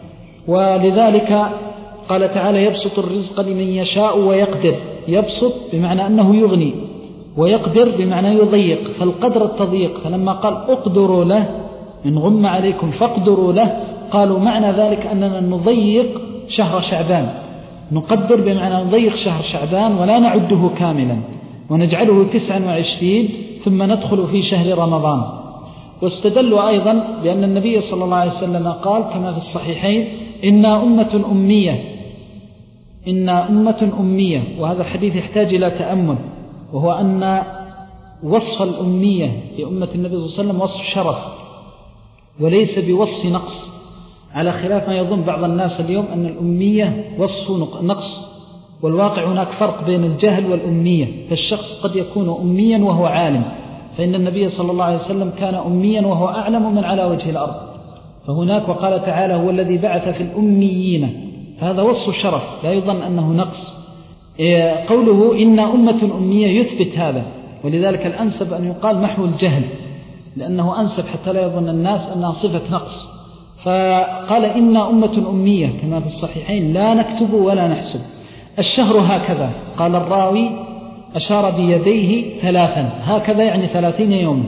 ولذلك قال تعالى يبسط الرزق لمن يشاء ويقدر، يبسط بمعنى أنه يغني، ويقدر بمعنى يضيق، فالقدر التضييق. فلما قال اقدروا له إن غم عليكم فاقدروا له، قالوا معنى ذلك أننا نضيق شهر شعبان، نقدر بمعنى نضيق شهر شعبان ولا نعده كاملا ونجعله تسعا وعشرين ثم ندخل في شهر رمضان. واستدلوا أيضا بأن النبي صلى الله عليه وسلم قال كما في الصحيحين إنا أمة أمية، إنا أمة أمية، وهذا الحديث يحتاج إلى تأمل، وهو أن وصف الأمية لأمة النبي صلى الله عليه وسلم وصف شرف وليس بوصف نقص، على خلاف ما يظن بعض الناس اليوم أن الأمية وصف نقص، والواقع هناك فرق بين الجهل والأمية. فالشخص قد يكون أميا وهو عالم، فإن النبي صلى الله عليه وسلم كان أميا وهو أعلم من على وجه الأرض. فهناك وقال تعالى هو الذي بعث في الأميين، فهذا وصف شرف لا يظن أنه نقص. قوله إن أمة أمية يثبت هذا، ولذلك الأنسب أن يقال محو الجهل، لأنه أنسب حتى لا يظن الناس أنها صفة نقص. فقال إن أمة أمية كما في الصحيحين لا نكتب ولا نحسب. الشهر هكذا، قال الراوي أشار بيديه ثلاثا، هكذا يعني ثلاثين يوما،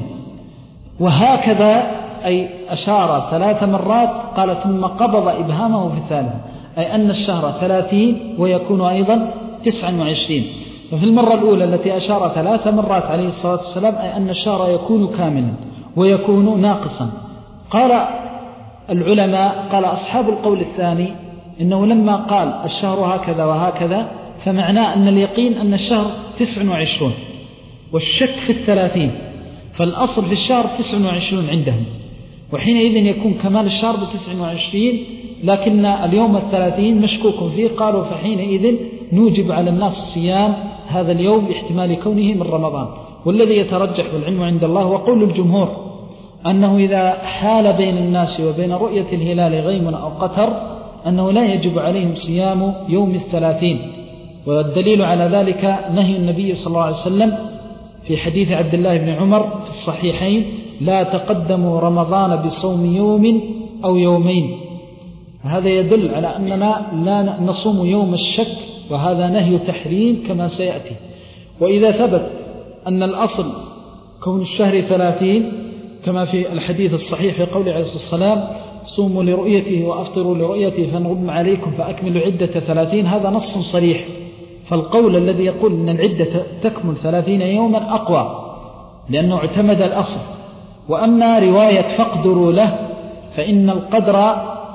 وهكذا أي أشار ثلاث مرات، قال ثم قبض إبهامه في الثالثة، أي أن الشهر ثلاثين ويكون أيضا تسعا وعشرين. ففي المرة الأولى التي أشار ثلاث مرات عليه الصلاة والسلام أي أن الشهر يكون كاملا ويكون ناقصا. قال العلماء، قال أصحاب القول الثاني إنه لما قال الشهر هكذا وهكذا فمعناه أن اليقين أن الشهر تسع وعشرون والشك في الثلاثين، فالأصل في الشهر تسع وعشرون عندهم، وحينئذ يكون كمال الشهر بتسع وعشرين، لكن اليوم الثلاثين مشكوك فيه. قالوا فحينئذ نوجب على الناس صيام هذا اليوم باحتمال كونه من رمضان. والذي يترجح بالعلم عند الله وقول الجمهور أنه إذا حال بين الناس وبين رؤية الهلال غيم أو قتر أنه لا يجب عليهم صيام يوم الثلاثين. والدليل على ذلك نهي النبي صلى الله عليه وسلم في حديث عبد الله بن عمر في الصحيحين: لا تقدموا رمضان بصوم يوم أو يومين. هذا يدل على أننا لا نصوم يوم الشك، وهذا نهي تحريم كما سيأتي. وإذا ثبت أن الأصل كون الشهر ثلاثين كما في الحديث الصحيح في قول عليه الصلاة والسلام: صوموا لرؤيته وأفطروا لرؤيته فنغم عليكم فأكملوا عدة ثلاثين، هذا نص صريح. فالقول الذي يقول أن العدة تكمل ثلاثين يوما أقوى، لأنه اعتمد الأصل. وأما رواية فاقدروا له فإن القدر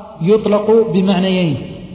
يطلق بمعنيين: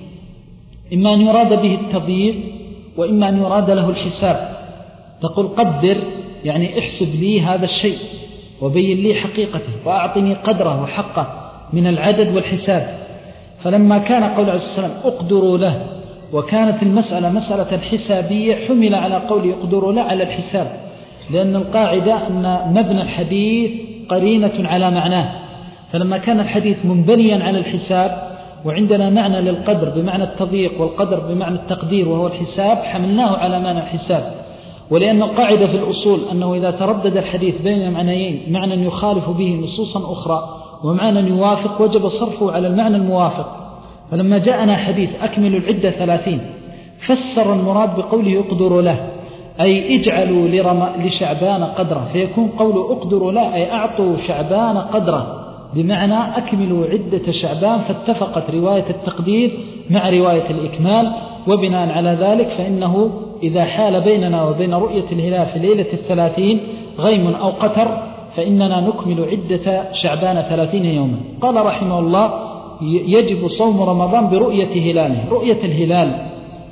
إما أن يراد به التضييق، وإما أن يراد له الحساب. تقول قدر يعني احسب لي هذا الشيء وبين لي حقيقته وأعطني قدره وحقه من العدد والحساب. فلما كان قول عليه الصلاة والسلام اقدروا له وكانت المسألة مسألة حسابية حمل على قول اقدروا له على الحساب، لأن القاعدة أن مبنى الحديث قرينة على معناه. فلما كان الحديث منبنيا على الحساب وعندنا معنى للقدر بمعنى التضييق والقدر بمعنى التقدير وهو الحساب، حملناه على معنى الحساب. ولأن القاعدة في الأصول أنه إذا تردد الحديث بين معنيين، معنى يخالف به نصوصا أخرى ومعنى يوافق، وجب صرفه على المعنى الموافق. فلما جاءنا حديث أكمل العدة ثلاثين فسر المراد بقوله يقدر له أي اجعلوا لشعبان قدره، فيكون قول اقدروا له أي أعطوا شعبان قدره، بمعنى أكملوا عدة شعبان. فاتفقت رواية التقدير مع رواية الإكمال، وبناء على ذلك فإنه إذا حال بيننا وبين رؤية الهلال في ليلة الثلاثين غيم أو قتر فإننا نكمل عدة شعبان ثلاثين يوما. قال رحمه الله: يجب صوم رمضان برؤية هلاله. رؤية الهلال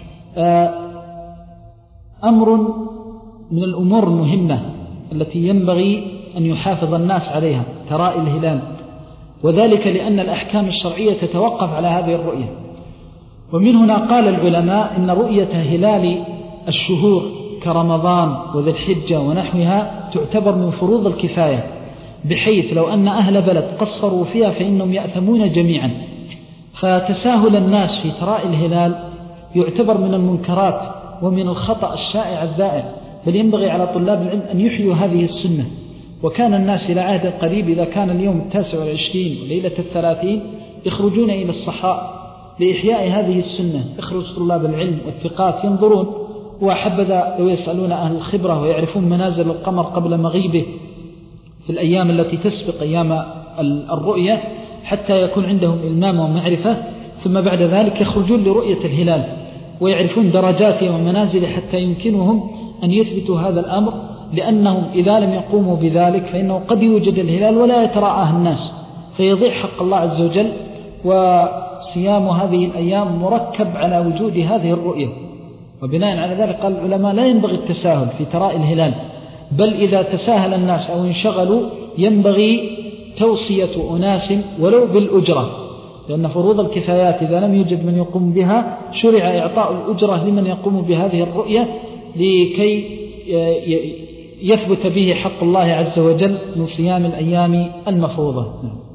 أمر من الأمور المهمة التي ينبغي أن يحافظ الناس عليها، تراءي الهلال، وذلك لأن الأحكام الشرعية تتوقف على هذه الرؤية. ومن هنا قال العلماء إن رؤية هلال الشهور كرمضان وذي الحجة ونحوها تعتبر من فروض الكفاية، بحيث لو أن أهل بلد قصروا فيها فإنهم يأثمون جميعا. فتساهل الناس في تراءي الهلال يعتبر من المنكرات ومن الخطأ الشائع الذائع، بل ينبغي على طلاب العلم أن يحيوا هذه السنة. وكان الناس إلى عهد قريب إذا كان اليوم التاسع والعشرين وليلة الثلاثين يخرجون إلى الصحراء لإحياء هذه السنة. يخرج طلاب العلم والثقات ينظرون، وحبذا لو يسألون أهل الخبرة ويعرفون منازل القمر قبل مغيبه في الأيام التي تسبق أيام الرؤية حتى يكون عندهم إلمام ومعرفة، ثم بعد ذلك يخرجون لرؤية الهلال ويعرفون درجاته ومنازله حتى يمكنهم أن يثبتوا هذا الأمر، لأنهم إذا لم يقوموا بذلك فإنه قد يوجد الهلال ولا يتراءاه الناس فيضيع حق الله عز وجل. وصيام هذه الأيام مركب على وجود هذه الرؤية. وبناء على ذلك قال العلماء لا ينبغي التساهل في تراءي الهلال، بل إذا تساهل الناس أو انشغلوا ينبغي توصية أناس ولو بالأجرة، لأن فروض الكفايات إذا لم يوجد من يقوم بها شرع إعطاء الأجرة لمن يقوم بهذه الرؤية لكي يثبت به حق الله عز وجل من صيام الأيام المفروضة.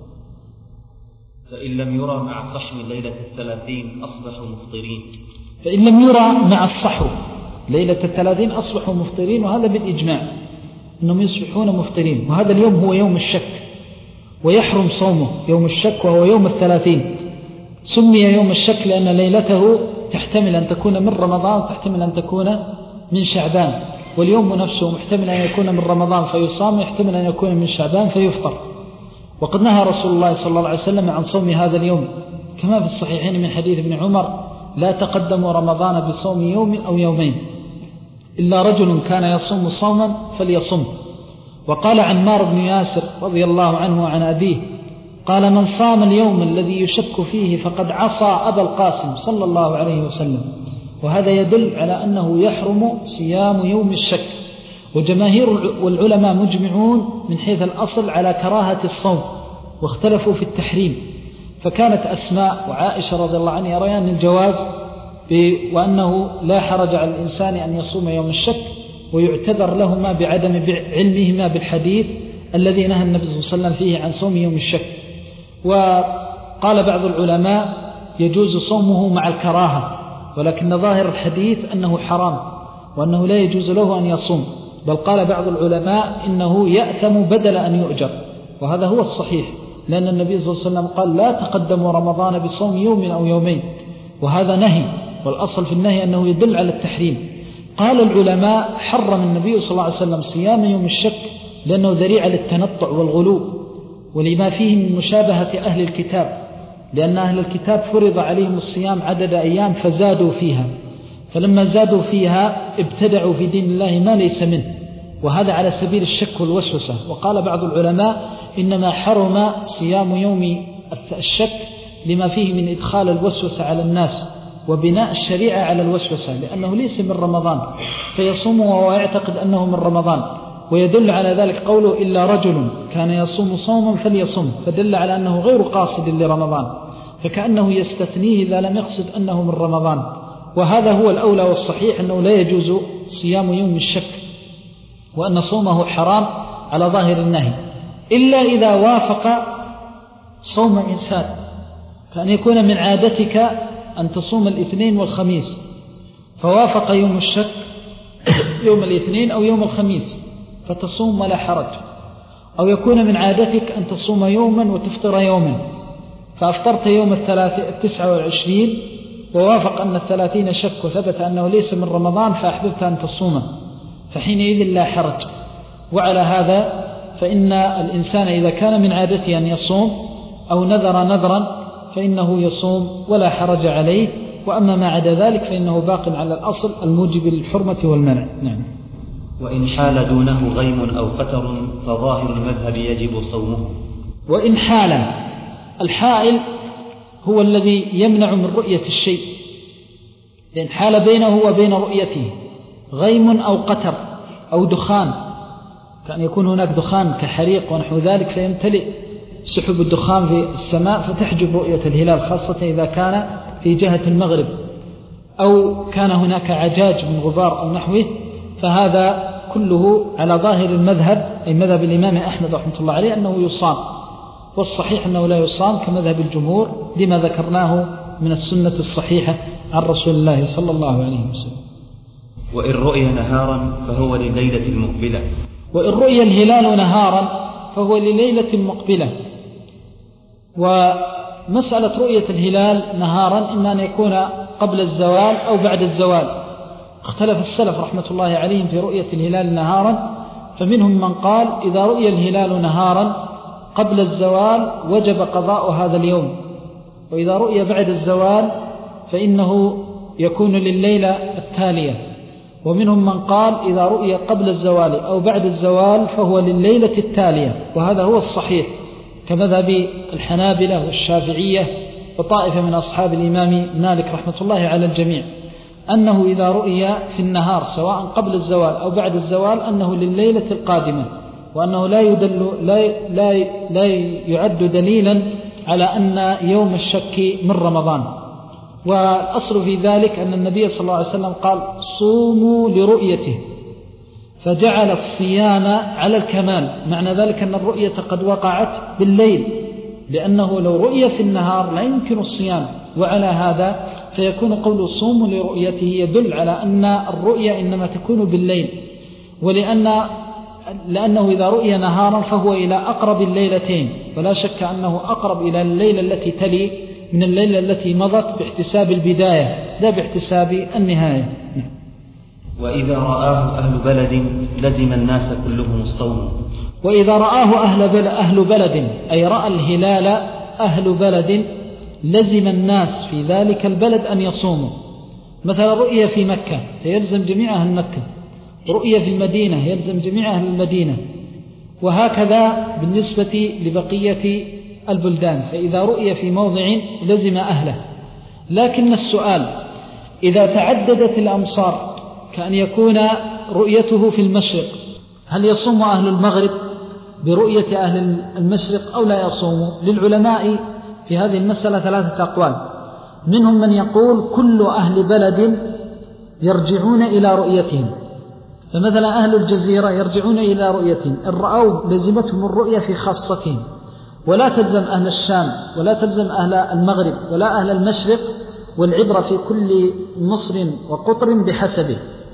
فإن لم يرى مع صحو ليلة الثلاثين أصبحوا مفطرين. فإن لم يرى مع الصحو ليلة الثلاثين أصبحوا مفطرين، وهذا بالإجماع أنهم يصبحون مفطرين، وهذا اليوم هو يوم الشك ويحرم صومه يوم الشك، وهو يوم الثلاثين. سمي يوم الشك لأن ليلته تحتمل أن تكون من رمضان وتحتمل أن تكون من شعبان، واليوم نفسه محتمل أن يكون من رمضان فيصام، ويحتمل أن يكون من شعبان فيفطر. وقد نهى رسول الله صلى الله عليه وسلم عن صوم هذا اليوم كما في الصحيحين من حديث ابن عمر: لا تقدموا رمضان بصوم يوم أو يومين إلا رجل كان يصوم صوما فليصم. وقال عمار بن ياسر رضي الله عنه وعن أبيه قال: من صام اليوم الذي يشك فيه فقد عصى أبا القاسم صلى الله عليه وسلم. وهذا يدل على أنه يحرم صيام يوم الشك. وجماهير والعلماء مجمعون من حيث الأصل على كراهة الصوم، واختلفوا في التحريم. فكانت أسماء وعائشة رضي الله عنها يريان الجواز، وأنه لا حرج على الإنسان أن يصوم يوم الشك، ويعتذر لهما بعدم علمهما بالحديث الذي نهى النبي صلى الله عليه وسلم فيه عن صوم يوم الشك. وقال بعض العلماء يجوز صومه مع الكراهة، ولكن ظاهر الحديث أنه حرام وأنه لا يجوز له أن يصوم، بل قال بعض العلماء إنه يأثم بدل أن يؤجر، وهذا هو الصحيح، لأن النبي صلى الله عليه وسلم قال: لا تقدموا رمضان بصوم يوم أو يومين، وهذا نهي، والأصل في النهي أنه يدل على التحريم. قال العلماء: حرم النبي صلى الله عليه وسلم صيام يوم الشك لأنه ذريعة للتنطع والغلو، ولما فيه من مشابهة أهل الكتاب، لأن أهل الكتاب فرض عليهم الصيام عدد أيام فزادوا فيها، فلما زادوا فيها ابتدعوا في دين الله ما ليس منه، وهذا على سبيل الشك والوسوسة. وقال بعض العلماء: إنما حرم صيام يوم الشك لما فيه من إدخال الوسوسة على الناس وبناء الشريعة على الوسوسة، لأنه ليس من رمضان فيصوم وهو يعتقد أنه من رمضان. ويدل على ذلك قوله: إلا رجل كان يصوم صوما فليصم، فدل على أنه غير قاصد لرمضان، فكأنه يستثنيه إذا لم يقصد أنه من رمضان. وهذا هو الأولى والصحيح، أنه لا يجوز صيام يوم الشك، وأن صومه حرام على ظاهر النهي، إلا إذا وافق صوم إنسان، كأن يكون من عادتك أن تصوم الاثنين والخميس، فوافق يوم الشك يوم الاثنين أو يوم الخميس فتصوم ولا حرج. أو يكون من عادتك أن تصوم يوما وتفطر يوما، فأفطرت يوم التسعة والعشرين ووافق أن الثلاثين شك وثبت أنه ليس من رمضان فأحببت أن تصومه، فحينئذ لا حرج. وعلى هذا فإن الإنسان إذا كان من عادته أن يصوم أو نذر نذرا فإنه يصوم ولا حرج عليه، وأما ما عدا ذلك فإنه باق على الأصل الموجب للحرمة والمنع. نعم. وإن حال دونه غيم أو قتر فظاهر المذهب يجب صومه. وإن حال، الحائل هو الذي يمنع من رؤية الشيء، لأن حال بينه وبين رؤيته غيم أو قتر أو دخان، كأن يكون هناك دخان كحريق ونحو ذلك فيمتلئ سحب الدخان في السماء فتحجب رؤية الهلال، خاصة إذا كان في جهة المغرب، أو كان هناك عجاج من غبار أو نحوه، فهذا كله على ظاهر المذهب، أي مذهب الإمام أحمد رحمة الله عليه، أنه يصام، والصحيح أنه لا يصام كمذهب الجمهور لما ذكرناه من السنة الصحيحة عن رسول الله صلى الله عليه وسلم. وإن رؤي نهارا فهو لليلة المقبلة. وإن رؤي الهلال نهارا فهو لليلة المقبلة. ومسألة رؤية الهلال نهارا إما أن يكون قبل الزوال أو بعد الزوال، اختلف السلف رحمة الله عليهم في رؤية الهلال نهارا، فمنهم من قال إذا رؤي الهلال نهارا قبل الزوال وجب قضاء هذا اليوم، وإذا رؤي بعد الزوال فإنه يكون لليلة التالية. ومنهم من قال إذا رؤي قبل الزوال أو بعد الزوال فهو لليلة التالية، وهذا هو الصحيح كمذهب الحنابلة والشافعية وطائفة من أصحاب الإمام مالك رحمة الله على الجميع، أنه إذا رؤي في النهار سواء قبل الزوال أو بعد الزوال أنه لليلة القادمة، وأنه لا يدل لا لا لا يعد دليلا على أن يوم الشك من رمضان. والأصل في ذلك أن النبي صلى الله عليه وسلم قال صوموا لرؤيته، فجعل الصيام على الكمال، معنى ذلك أن الرؤية قد وقعت بالليل، لأنه لو رؤي في النهار لا يمكن الصيام، وعلى هذا فيكون قول صوموا لرؤيته يدل على أن الرؤية إنما تكون بالليل، ولأن لأنه إذا رؤي نهارا فهو إلى أقرب الليلتين، ولا شك أنه أقرب إلى الليلة التي تلي من الليلة التي مضت باحتساب البداية لا باحتساب النهاية. وإذا رآه أهل بلد لزم الناس كلهم الصوم. وإذا رآه أهل أهل بلد أي رأى الهلال أهل بلد لزم الناس في ذلك البلد أن يصوموا. مثلا رؤية في مكة فيلزم جميع أهل مكة، رؤية في المدينة يلزم جميع أهل المدينة، وهكذا بالنسبة لبقية البلدان، فإذا رؤية في موضع لزم أهله. لكن السؤال إذا تعددت الأمصار كأن يكون رؤيته في المشرق، هل يصوم أهل المغرب برؤية أهل المشرق أو لا يصوم؟ للعلماء في هذه المسألة ثلاثة أقوال. منهم من يقول كل أهل بلد يرجعون إلى رؤيتهم، فمثلا أهل الجزيرة يرجعون إلى رؤيتهم، إن رأوا لزمتهم الرؤية في خاصتهم، ولا تلزم أهل الشام ولا تلزم أهل المغرب ولا أهل المشرق، والعبرة في كل مصر وقطر بحسبه.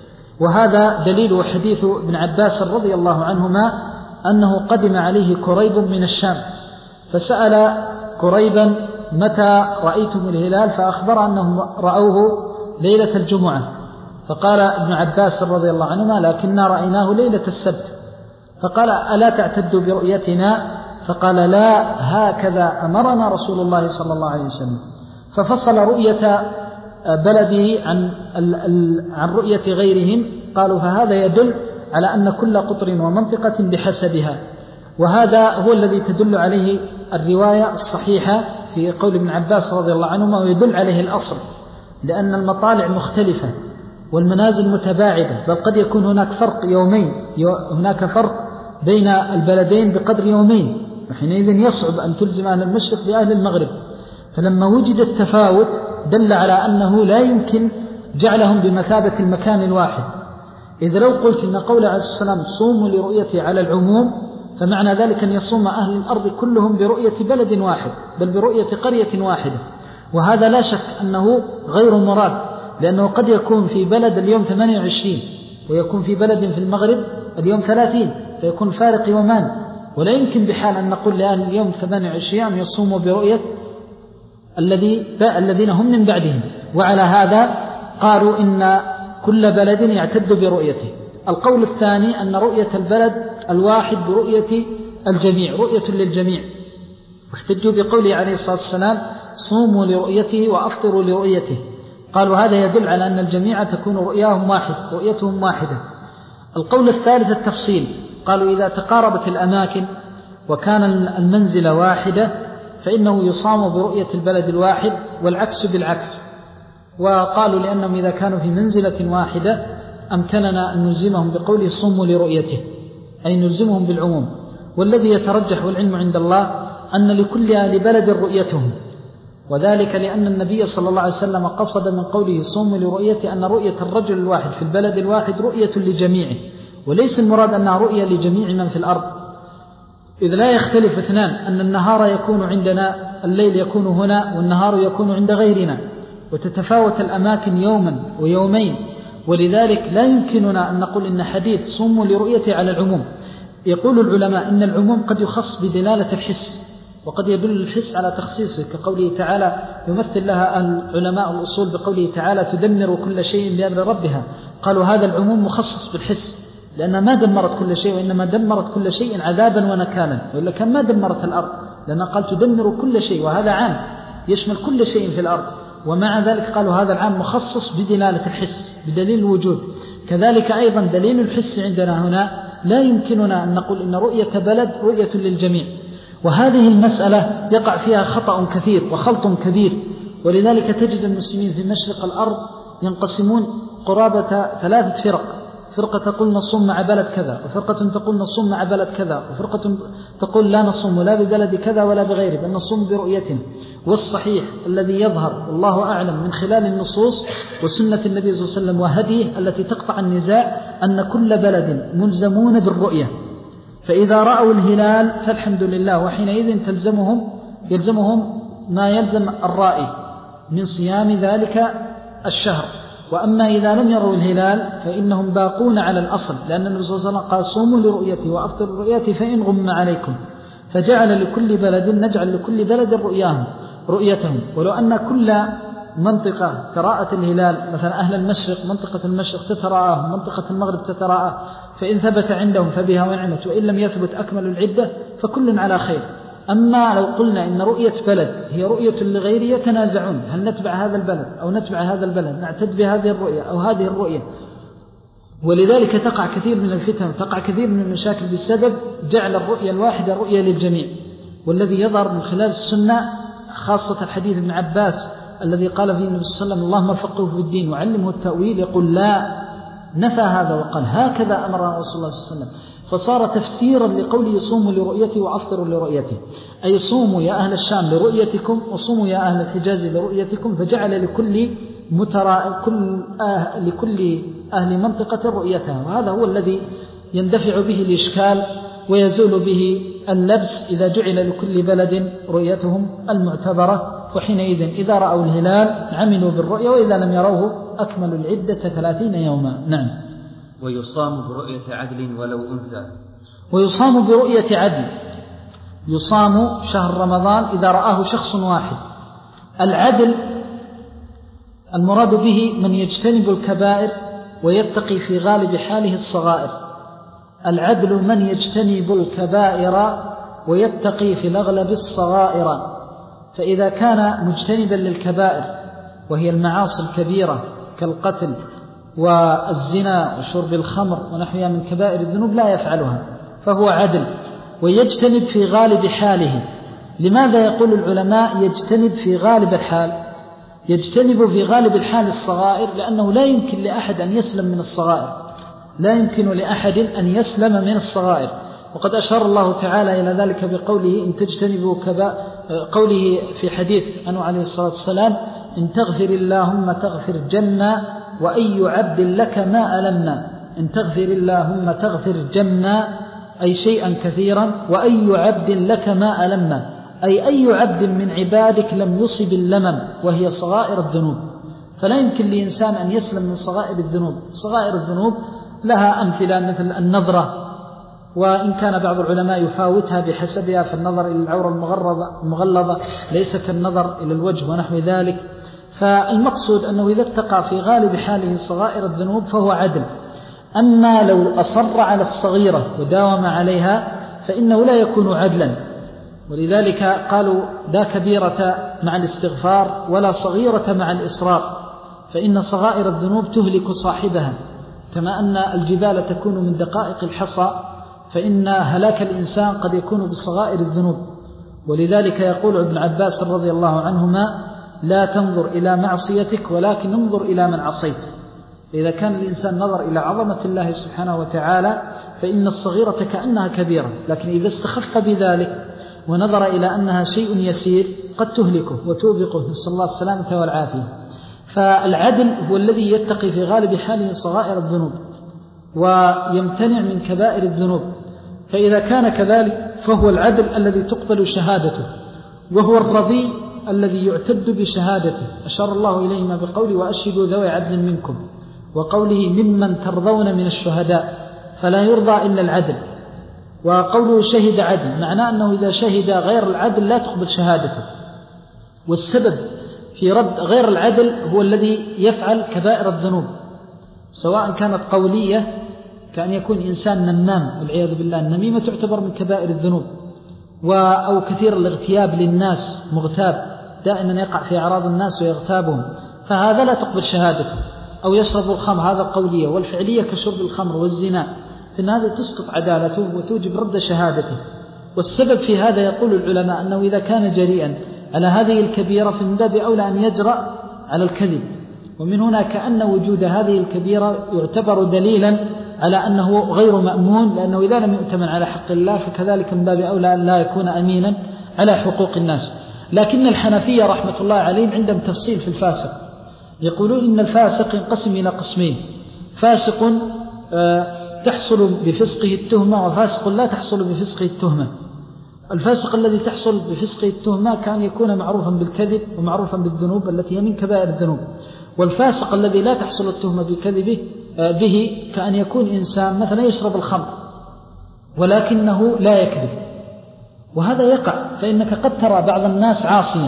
وهذا دليل حديث ابن عباس رضي الله عنهما أنه قدم عليه كريب من الشام فسأل كريبا متى رأيتم الهلال، فأخبر أنهم رأوه ليلة الجمعة، فقال ابن عباس رضي الله عنهما لكننا رأيناه ليلة السبت، فقال ألا تعتد برؤيتنا؟ فقال لا، هكذا أمرنا رسول الله صلى الله عليه وسلم. ففصل رؤية بلده عن عن رؤية غيرهم، قالوا فهذا يدل على أن كل قطر ومنطقة بحسبها، وهذا هو الذي تدل عليه الرواية الصحيحة في قول ابن عباس رضي الله عنهما، ويدل عليه الأصل، لأن المطالع مختلفة والمنازل متباعدة، بل قد يكون هناك فرق يومين، هناك فرق بين البلدين بقدر يومين، وحينئذ يصعب أن تلزم أهل المشرق بأهل المغرب. فلما وجد التفاوت دل على أنه لا يمكن جعلهم بمثابة المكان الواحد. إذا لو قلت إن قول عليه السلام صوموا لرؤيتي على العموم، فمعنى ذلك أن يصوم أهل الأرض كلهم برؤية بلد واحد، بل برؤية قرية واحدة، وهذا لا شك أنه غير مراد، لأنه قد يكون في بلد اليوم ثمانية وعشرين ويكون في بلد في المغرب اليوم ثلاثين، فيكون فارق يومان، ولا يمكن بحال أن نقول لأهل اليوم ثمانية وعشرين أن يصوموا برؤية الذي الذين هم من بعدهم. وعلى هذا قالوا إن كل بلد يعتد برؤيته. القول الثاني أن رؤية البلد الواحد برؤية الجميع، رؤية للجميع، واحتجوا بقوله عليه الصلاة والسلام صوموا لرؤيته وأفطروا لرؤيته، قالوا هذا يدل على أن الجميع تكون رؤياهم واحد، رؤيتهم واحدة. القول الثالث التفصيل، قالوا إذا تقاربت الأماكن وكان المنزل واحدة فإنه يصام برؤية البلد الواحد، والعكس بالعكس. وقالوا لأنهم إذا كانوا في منزلة واحدة أمكننا أن نلزمهم بقوله صوموا لرؤيته، أي نلزمهم بالعموم. والذي يترجح والعلم عند الله أن لكل أهل بلد رؤيتهم، وذلك لأن النبي صلى الله عليه وسلم قصد من قوله صوموا لرؤيته أن رؤية الرجل الواحد في البلد الواحد رؤية لجميعه، وليس المراد أنها رؤية لجميع من في الأرض، إذ لا يختلف اثنان، أن النهار يكون عندنا، الليل يكون هنا، والنهار يكون عند غيرنا، وتتفاوت الأماكن يوما ويومين، ولذلك لا يمكننا أن نقول إن حديث صوموا لرؤيته على العموم. يقول العلماء إن العموم قد يخص بدلالة الحس، وقد يدل الحس على تخصيصه، كقوله تعالى يمثل لها علماء الأصول بقوله تعالى تدمر كل شيء بأمر ربها، قالوا هذا العموم مخصص بالحس، لأنها ما دمرت كل شيء، وإنما دمرت كل شيء عذابا ونكالا، وإلا كان ما دمرت الأرض، لأنها قال تدمر كل شيء، وهذا عام يشمل كل شيء في الأرض، ومع ذلك قالوا هذا العام مخصص بدلالة الحس بدليل الوجود. كذلك أيضا دليل الحس عندنا هنا لا يمكننا أن نقول إن رؤية بلد رؤية للجميع، وهذه المسألة يقع فيها خطأ كثير وخلط كبير، ولذلك تجد المسلمين في مشرق الأرض ينقسمون قرابة ثلاثة فرق، فرقة تقول نصوم مع بلد كذا، وفرقة تقول نصوم مع بلد كذا، وفرقة تقول لا نصوم لا ببلد كذا ولا بغيره، بل نصوم برؤيته. والصحيح الذي يظهر والله أعلم من خلال النصوص وسنة النبي صلى الله عليه وسلم وهديه التي تقطع النزاع أن كل بلد ملزمون بالرؤية، فإذا رأوا الهلال فالحمد لله، وحينئذ تلزمهم يلزمهم ما يلزم الرائي، من صيام ذلك الشهر. وأما إذا لم يروا الهلال فإنهم باقون على الأصل، لأن النبي صلى الله عليه وسلم قال صوموا لرؤيته وأفطروا لرؤيته فإن غم عليكم، فجعل لكل بلد نجعل لكل بلد رؤياهم رؤيتهم. ولو أن كل منطقة تراءت الهلال، مثلا أهل المشرق منطقة المشرق تتراءاه، منطقة المغرب تتراءاه، فإن ثبت عندهم فبها ونعمت، وإن لم يثبت أكمل العدة فكل على خير. أما لو قلنا إن رؤية بلد هي رؤية لغيره يتنازعون، هل نتبع هذا البلد أو نتبع هذا البلد، نعتد بهذه الرؤية أو هذه الرؤية. ولذلك تقع كثير من الفتن، تقع كثير من المشاكل بسبب جعل الرؤية الواحدة رؤية للجميع. والذي يظهر من خلال السنة خاصة الحديث ابن عباس الذي قال فيه النبي صلى الله عليه وسلم اللهم فقهه في الدين وعلمه التأويل، يقول لا، نفى هذا وقال هكذا أمر رسول الله صلى الله عليه وسلم، فصار تفسيرا لقوله صوموا لرؤيته وأفطروا لرؤيته، أي صوموا يا أهل الشام لرؤيتكم وصوموا يا أهل الحجاز لرؤيتكم، فجعل لكل مترا كل آه لكل أهل منطقة رؤيتها. وهذا هو الذي يندفع به الإشكال ويزول به اللبس إذا جعل لكل بلد رؤيتهم المعتبرة. وحينئذ إذا رأوا الهلال عملوا بالرؤية، وإذا لم يروه أكملوا العدة ثلاثين يوما. نعم. ويصام برؤية عدل ولو أنثى. ويصام برؤية عدل، يصام شهر رمضان إذا رآه شخص واحد. العدل المراد به من يجتنب الكبائر ويتقي في غالب حاله الصغائر. العدل من يجتنب الكبائر ويتقي في الأغلب الصغائر. فإذا كان مجتنبا للكبائر وهي المعاصي الكبيرة كالقتل والزنا وشرب الخمر ونحوها من كبائر الذنوب لا يفعلها فهو عدل، ويجتنب في غالب حاله. لماذا يقول العلماء يجتنب في غالب الحال؟ يجتنب في غالب الحال الصغائر لأنه لا يمكن لأحد أن يسلم من الصغائر، لا يمكن لأحد أن يسلم من الصغائر. وقد أشار الله تعالى إلى ذلك بقوله إن تجتنبوا كبائر، قوله في حديث عنه عليه الصلاة والسلام إن تغفر اللهم تغفر جنة وأي عبد لك ما ألمنا. إن تغفر اللهم تغفر جنة أي شيئا كثيرا، وأي عبد لك ما ألمنا أي أي عبد من عبادك لم يصب اللمم وهي صغائر الذنوب. فلا يمكن لإنسان أن يسلم من صغائر الذنوب. صغائر الذنوب لها أمثلة مثل النظرة، وإن كان بعض العلماء يفاوتها بحسبها، فالنظر إلى العورة المغلظة ليس كالنظر إلى الوجه ونحو ذلك. فالمقصود أنه إذا اتقى في غالب حاله صغائر الذنوب فهو عدل. أما لو أصر على الصغيرة وداوم عليها فإنه لا يكون عدلا. ولذلك قالوا لا كبيرة مع الاستغفار ولا صغيرة مع الإصرار، فإن صغائر الذنوب تهلك صاحبها، كما أن الجبال تكون من دقائق الحصى، فإن هلاك الإنسان قد يكون بصغائر الذنوب. ولذلك يقول ابن عباس رضي الله عنهما لا تنظر إلى معصيتك ولكن انظر إلى من عصيت. إذا كان الإنسان نظر إلى عظمة الله سبحانه وتعالى فإن الصغيرة كأنها كبيرة، لكن إذا استخف بذلك ونظر إلى أنها شيء يسير قد تهلكه وتوبقه، نسأل الله السلامة والعافية. فالعدل هو الذي يتقي في غالب حاله صغائر الذنوب ويمتنع من كبائر الذنوب. فإذا كان كذلك فهو العدل الذي تقبل شهادته، وهو الرضي الذي يعتد بشهادته. أشار الله إليهما بقوله وأشهدوا ذوي عدل منكم، وقوله ممن ترضون من الشهداء، فلا يرضى إلا العدل. وقوله شهد عدل معناه أنه إذا شهد غير العدل لا تقبل شهادته. والسبب في رد غير العدل هو الذي يفعل كبائر الذنوب، سواء كانت قولية كأن يكون إنسان نمام والعياذ بالله، النميمة تعتبر من كبائر الذنوب، أو كثير الاغتياب للناس، مغتاب دائما يقع في أعراض الناس ويغتابهم، فهذا لا تقبل شهادته. أو يشرب الخمر، هذا قولية، والفعلية كشرب الخمر والزنا، فإن هذا تسقط عدالته وتوجب رد شهادته. والسبب في هذا يقول العلماء أنه إذا كان جريئا على هذه الكبيرة فمن باب أولى أن يجرأ على الكذب. ومن هنا كأن وجود هذه الكبيرة يعتبر دليلا على أنه غير مأمون، لأنه إذا لم يؤتمن على حق الله فكذلك من باب أولى أن لا يكون أمينا على حقوق الناس. لكن الحنفية رحمة الله عليهم عندهم تفصيل في الفاسق، يقولون إن الفاسق ينقسم إلى قسمين: فاسق تحصل بفسقه التهمة، وفاسق لا تحصل بفسقه التهمة. الفاسق الذي تحصل بفسقه التهمة كان يكون معروفا بالكذب ومعروفا بالذنوب التي هي من كبائر الذنوب. والفاسق الذي لا تحصل التهمة بكذبه به كأن يكون إنسان مثلا يشرب الخمر ولكنه لا يكذب، وهذا يقع، فإنك قد ترى بعض الناس عاصيا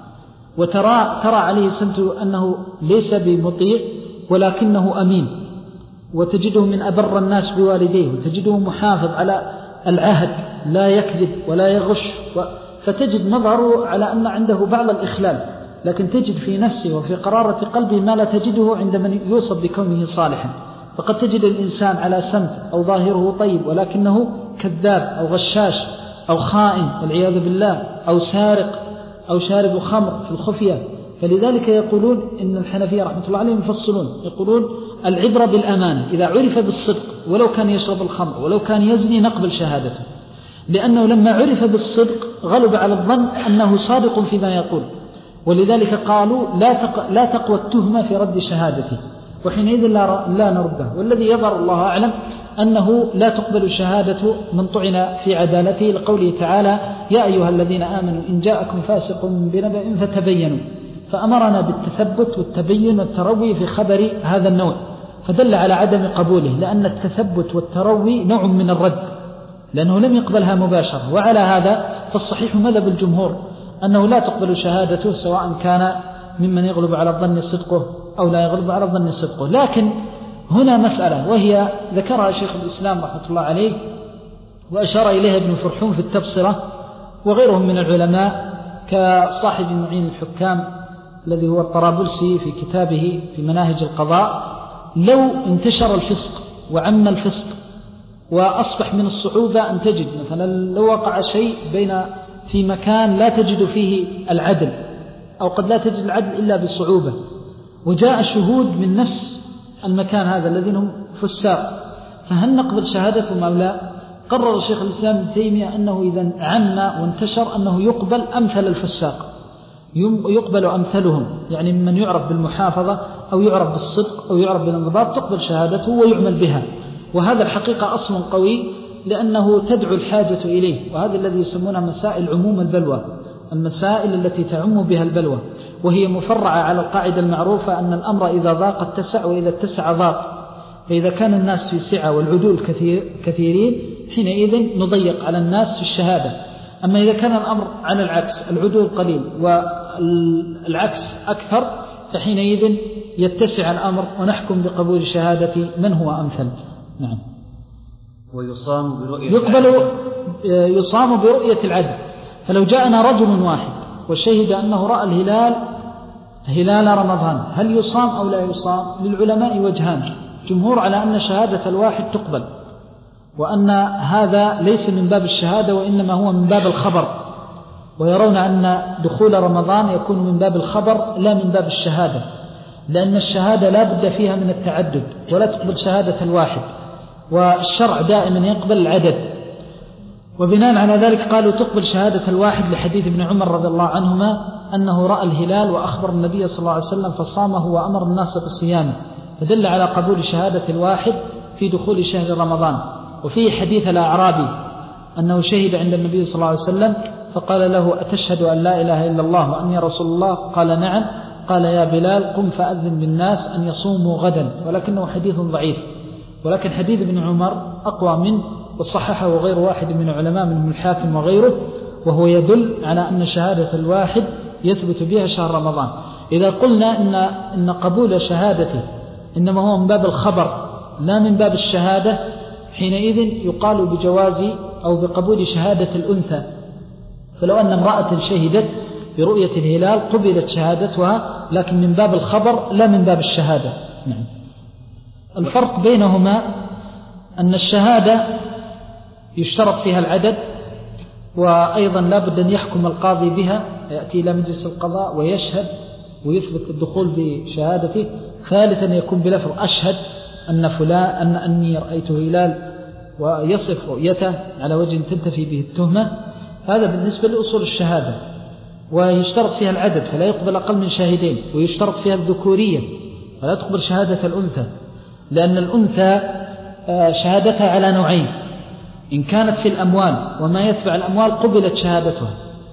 وترى ترى عليه سمت أنه ليس بمطيع ولكنه أمين، وتجده من أبر الناس بوالديه، وتجده محافظ على العهد لا يكذب ولا يغش، فتجد نظره على أن عنده بعض الإخلال، لكن تجد في نفسه وفي قرارة قلبه ما لا تجده عند من يوصف بكونه صالحا. فقد تجد الإنسان على سمت أو ظاهره طيب ولكنه كذاب أو غشاش أو خائن والعياذ بالله، أو سارق أو شارب خمر في الخفية. فلذلك يقولون إن الحنفية رحمة الله عليهم يفصلون، يقولون العبرة بالأمانة، إذا عرف بالصدق ولو كان يشرب الخمر ولو كان يزني نقبل شهادته، لأنه لما عرف بالصدق غلب على الظن أنه صادق فيما يقول، ولذلك قالوا لا تق... لا تقوى التهمة في رد شهادته، وحينئذ لا, لا نرده. والذي يظهر الله أعلم أنه لا تقبل شهادة من طعن في عدالته، لقوله تعالى يا أيها الذين آمنوا إن جاءكم فاسق بنبأ فتبينوا، فأمرنا بالتثبت والتبين والتروي في خبر هذا النوع، فدل على عدم قبوله، لأن التثبت والتروي نوع من الرد لأنه لم يقبلها مباشرة. وعلى هذا فالصحيح مذهب الجمهور أنه لا تقبل شهادته سواء كان ممن يغلب على الظن صدقه أو لا يغلب على الظن صدقه. لكن هنا مسألة وهي ذكرها شيخ الإسلام رحمة الله عليه وأشار إليها ابن فرحون في التبصرة وغيرهم من العلماء كصاحب معين الحكام الذي هو الطرابلسي في كتابه في مناهج القضاء: لو انتشر الفسق وعم الفسق وأصبح من الصعوبة أن تجد مثلا لو وقع شيء بين في مكان لا تجد فيه العدل أو قد لا تجد العدل إلا بصعوبة، وجاء شهود من نفس المكان هذا الذين هم فساق، فهل نقبل شهادتهم أو لا؟ قرر الشيخ الإسلام ابن تيمية أنه إذا عم وانتشر أنه يقبل أمثل الفساق، يقبل أمثلهم، يعني ممن يعرف بالمحافظة أو يعرف بالصدق أو يعرف بالانضباط تقبل شهادته ويعمل بها. وهذا الحقيقة أصل قوي لأنه تدعو الحاجة إليه، وهذا الذي يسمونها مسائل عموم البلوى، المسائل التي تعم بها البلوى، وهي مفرعة على القاعدة المعروفة أن الأمر إذا ضاق اتسع وإذا اتسع ضاق. فإذا كان الناس في سعة والعدول كثير كثيرين حينئذ نضيق على الناس في الشهادة. أما إذا كان الأمر على العكس العدول قليل والعكس أكثر فحينئذ يتسع الأمر ونحكم بقبول شهادة من هو أمثل. نعم. ويصام برؤية يقبل يصام برؤية العدل. فلو جاءنا رجل واحد وشهد أنه رأى الهلال هلال رمضان هل يصام أو لا يصام؟ للعلماء وجهان: جمهور على أن شهادة الواحد تقبل، وأن هذا ليس من باب الشهادة وإنما هو من باب الخبر، ويرون أن دخول رمضان يكون من باب الخبر لا من باب الشهادة، لأن الشهادة لا بد فيها من التعدد ولا تقبل شهادة الواحد، والشرع دائما يقبل العدد. وبناء على ذلك قالوا تقبل شهادة الواحد لحديث ابن عمر رضي الله عنهما أنه رأى الهلال وأخبر النبي صلى الله عليه وسلم فصامه وأمر الناس بصيامه، فدل على قبول شهادة الواحد في دخول شهر رمضان. وفيه حديث الأعرابي أنه شهد عند النبي صلى الله عليه وسلم فقال له: أتشهد أن لا إله إلا الله وأني رسول الله؟ قال: نعم. قال: يا بلال قم فأذن بالناس أن يصوموا غدا. ولكنه حديث ضعيف، ولكن حديث ابن عمر أقوى منه وصححه غير واحد من العلماء منهم الحاكم وغيره، وهو يدل على أن شهادة الواحد يثبت بها شهر رمضان. إذا قلنا إن, إن قبول شهادته إنما هو من باب الخبر لا من باب الشهادة، حينئذ يقال بجواز أو بقبول شهادة الأنثى. فلو أن امرأة شهدت برؤية الهلال قبلت شهادتها، لكن من باب الخبر لا من باب الشهادة. نعم. الفرق بينهما أن الشهادة يشترط فيها العدد، وأيضا لا بد أن يحكم القاضي بها، يأتي إلى مجلس القضاء ويشهد ويثبت الدخول بشهادته. ثالثا يكون بلفظ أشهد أن فلان أن أني رأيت هلال ويصف رؤيته على وجه تنتفي به التهمة. هذا بالنسبة لأصول الشهادة. ويشترط فيها العدد فلا يقبل أقل من شاهدين، ويشترط فيها الذكورية فلا تقبل شهادة الأنثى، لأن الأنثى شهادتها على نوعين: إن كانت في الأموال وما يتبع الأموال قبلت شهادتها،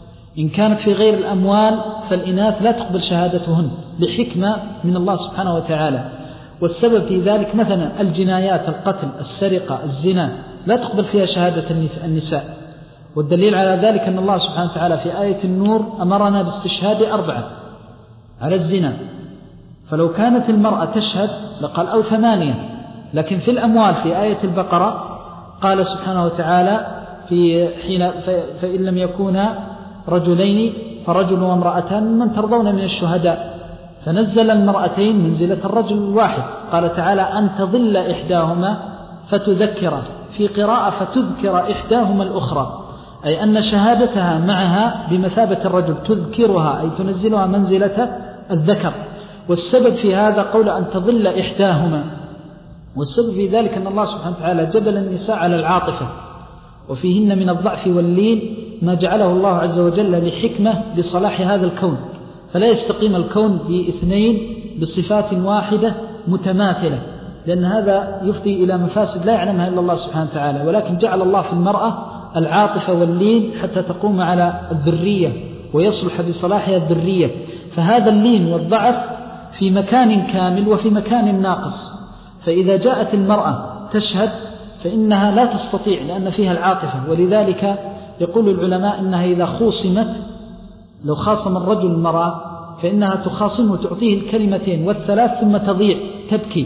إن كانت في غير الأموال فالإناث لا تقبل شهادتهن لحكمة من الله سبحانه وتعالى. والسبب في ذلك مثلا الجنايات، القتل، السرقة، الزنا، لا تقبل فيها شهادة النساء. والدليل على ذلك أن الله سبحانه وتعالى في آية النور أمرنا باستشهاد أربعة على الزنا، فلو كانت المرأة تشهد لقال أو ثمانية. لكن في الأموال في آية البقرة قال سبحانه وتعالى في حين فإن لم يكونا رجلين فرجل وامرأتان من ترضون من الشهداء، فنزل المرأتين منزلة الرجل الواحد. قال تعالى أن تضل إحداهما فتذكر، في قراءة فتذكر إحداهما الأخرى، أي أن شهادتها معها بمثابة الرجل، تذكرها أي تنزلها منزلة الذكر. والسبب في هذا قول أن تضل إحداهما، والسبب في ذلك أن الله سبحانه وتعالى جبل النساء على العاطفة، وفيهن من الضعف واللين ما جعله الله عز وجل لحكمة لصلاح هذا الكون، فلا يستقيم الكون باثنين بصفات واحدة متماثلة، لأن هذا يفضي إلى مفاسد لا يعلمها إلا الله سبحانه وتعالى. ولكن جعل الله في المرأة العاطفة واللين حتى تقوم على الذرية ويصلح بصلاحها الذرية. فهذا اللين والضعف في مكان كامل وفي مكان ناقص، فإذا جاءت المرأة تشهد فإنها لا تستطيع لأن فيها العاطفة. ولذلك يقول العلماء إنها إذا خوصمت، لو خاصم الرجل المرأة فإنها تخاصمه تعطيه الكلمتين والثلاث ثم تضيع تبكي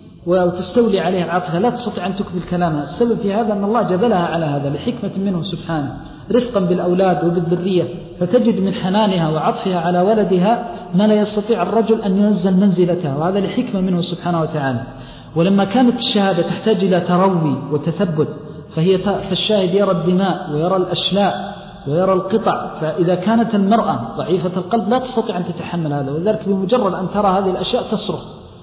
وتستولي عليها العاطفة، لا تستطيع أن تكمل كلامها. السبب في هذا أن الله جبلها على هذا لحكمة منه سبحانه، رفقا بالأولاد وبالذرية، فتجد من حنانها وعطفها على ولدها ما لا يستطيع الرجل أن ينزل منزلتها، وهذا لحكمة منه سبحانه وتعالى. ولما كانت الشهادة تحتاج إلى تروي وتثبت، فهي فالشاهد يرى الدماء ويرى الأشلاء ويرى القطع، فإذا كانت المرأة ضعيفة القلب لا تستطيع أن تتحمل هذا، وذلك بمجرد أن ترى هذه الأشياء تصرخ،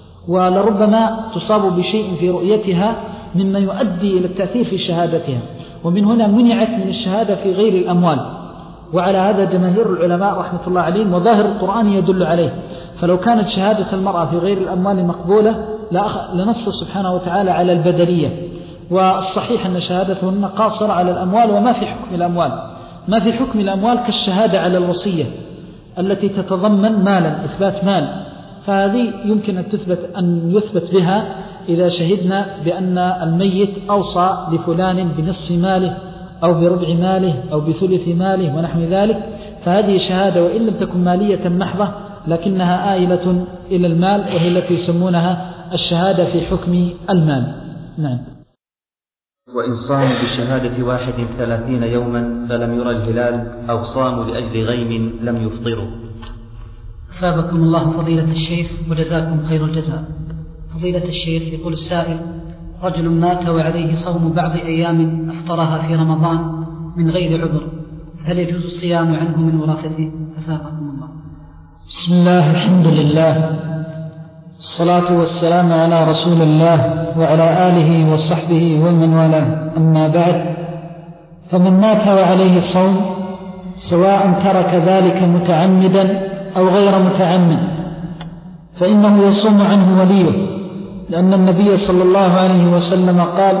ولربما تصاب بشيء في رؤيتها مما يؤدي إلى التأثير في شهادتها. ومن هنا منعت من الشهادة في غير الأموال، وعلى هذا جماهير العلماء رحمة الله عليهم، وظاهر القرآن يدل عليه. فلو كانت شهادة المرأة في غير الأموال مقبولة لنص سبحانه وتعالى على البدلية. والصحيح أن شهادتهن قاصرة على الأموال، وما في حكم الأموال ما في حكم الأموال كالشهادة على الوصية التي تتضمن مالا، إثبات مال، فهذه يمكن أن تثبت أن يثبت بها إذا شهدنا بأن الميت أوصى لفلان بنصف ماله أو بربع ماله أو بثلث ماله ونحو ذلك، فهذه شهادة وإن لم تكن مالية محضة لكنها آئلة إلى المال، وهي التي يسمونها الشهادة في حكم المال. نعم. وإن صاموا بشهادة واحد ثلاثين يوما فلم يرى الهلال أو صاموا لأجل غيم لم يفطروا. أثابكم الله فضيلة الشيخ وجزاكم خير الجزاء. فضيلة الشيخ، يقول السائل: رجل مات وعليه صوم بعض أيام أفطرها في رمضان من غير عذر، هل يجوز الصيام عنه من ورثته؟ أثابكم الله. بسم الله، الحمد لله، الصلاة والسلام على رسول الله وعلى آله وصحبه ومن والاه، أما بعد، فمن مات وعليه صوم سواء ترك ذلك متعمدا أو غير متعمد فإنه يصوم عنه وليه، لأن النبي صلى الله عليه وسلم قال: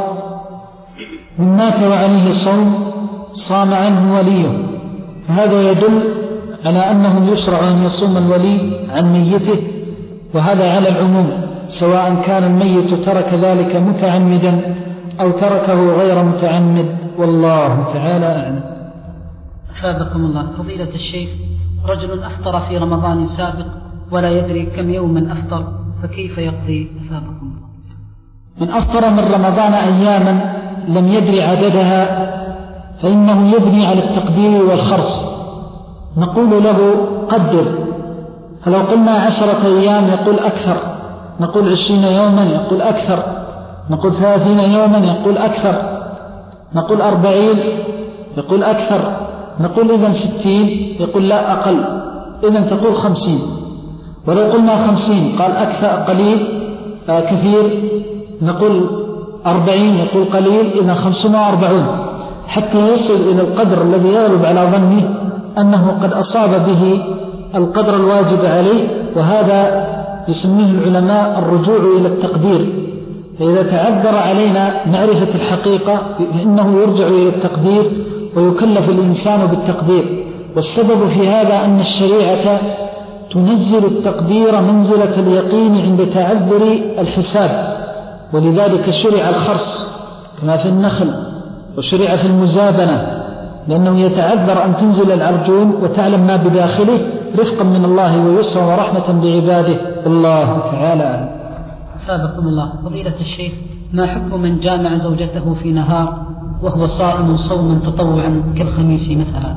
من مات وعليه صوم صام عنه وليه. فهذا يدل على أنه يشرع أن يصوم الولي عن ميته، وهذا على العموم، سواء كان الميت ترك ذلك متعمدا أو تركه غير متعمد، والله تعالى أعلم. أثابكم الله. فضيلة الشيخ، رجل أفطر في رمضان سابق ولا يدري كم يوما أفطر، فكيف يقضي؟ أثابكم الله. من أفطر من رمضان أياما لم يدري عددها فإنه يبني على التقدير والخرص، نقول له قدر، فلو قلنا عشرة أيام يقول أكثر، نقول عشرين يوما يقول أكثر، نقول ثلاثين يوما يقول أكثر، نقول أربعين يقول أكثر، نقول إذن ستين يقول لا أقل، إذن تقول خمسين. ولو قلنا خمسين قال أكثر قليل آه كثير، نقول أربعين يقول قليل، إذن خمسون وأربعون، حتى يصل إلى القدر الذي يغلب على ظنه أنه قد أصاب به القدر الواجب عليه، وهذا يسميه العلماء الرجوع إلى التقدير. فإذا تعذر علينا معرفة الحقيقة فإنه يرجع إلى التقدير ويكلف الإنسان بالتقدير. والسبب في هذا أن الشريعة تنزل التقدير منزلة اليقين عند تعذر الحساب، ولذلك شرع الخرص كما في النخل، وشرع في المزابنة، لأنه يتعذر أن تنزل العرجون وتعلم ما بداخله رفقا من الله ويسرا ورحمة بعباده. الله تعالى. أثابكم الله. فضيلة الشيخ، ما حكم من جامع زوجته في نهار وهو صائم صوما تطوعا كالخميس مثلا؟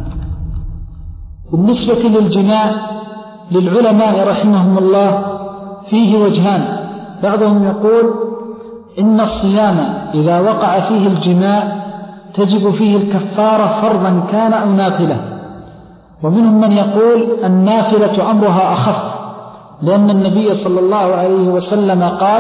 بالنسبة للجماع للعلماء رحمهم الله فيه وجهان. بعضهم يقول إن الصيام إذا وقع فيه الجماع تجب فيه الكفارة فرضا كان أو نافلة، ومنهم من يقول النافلة أمرها أخف، لأن النبي صلى الله عليه وسلم قال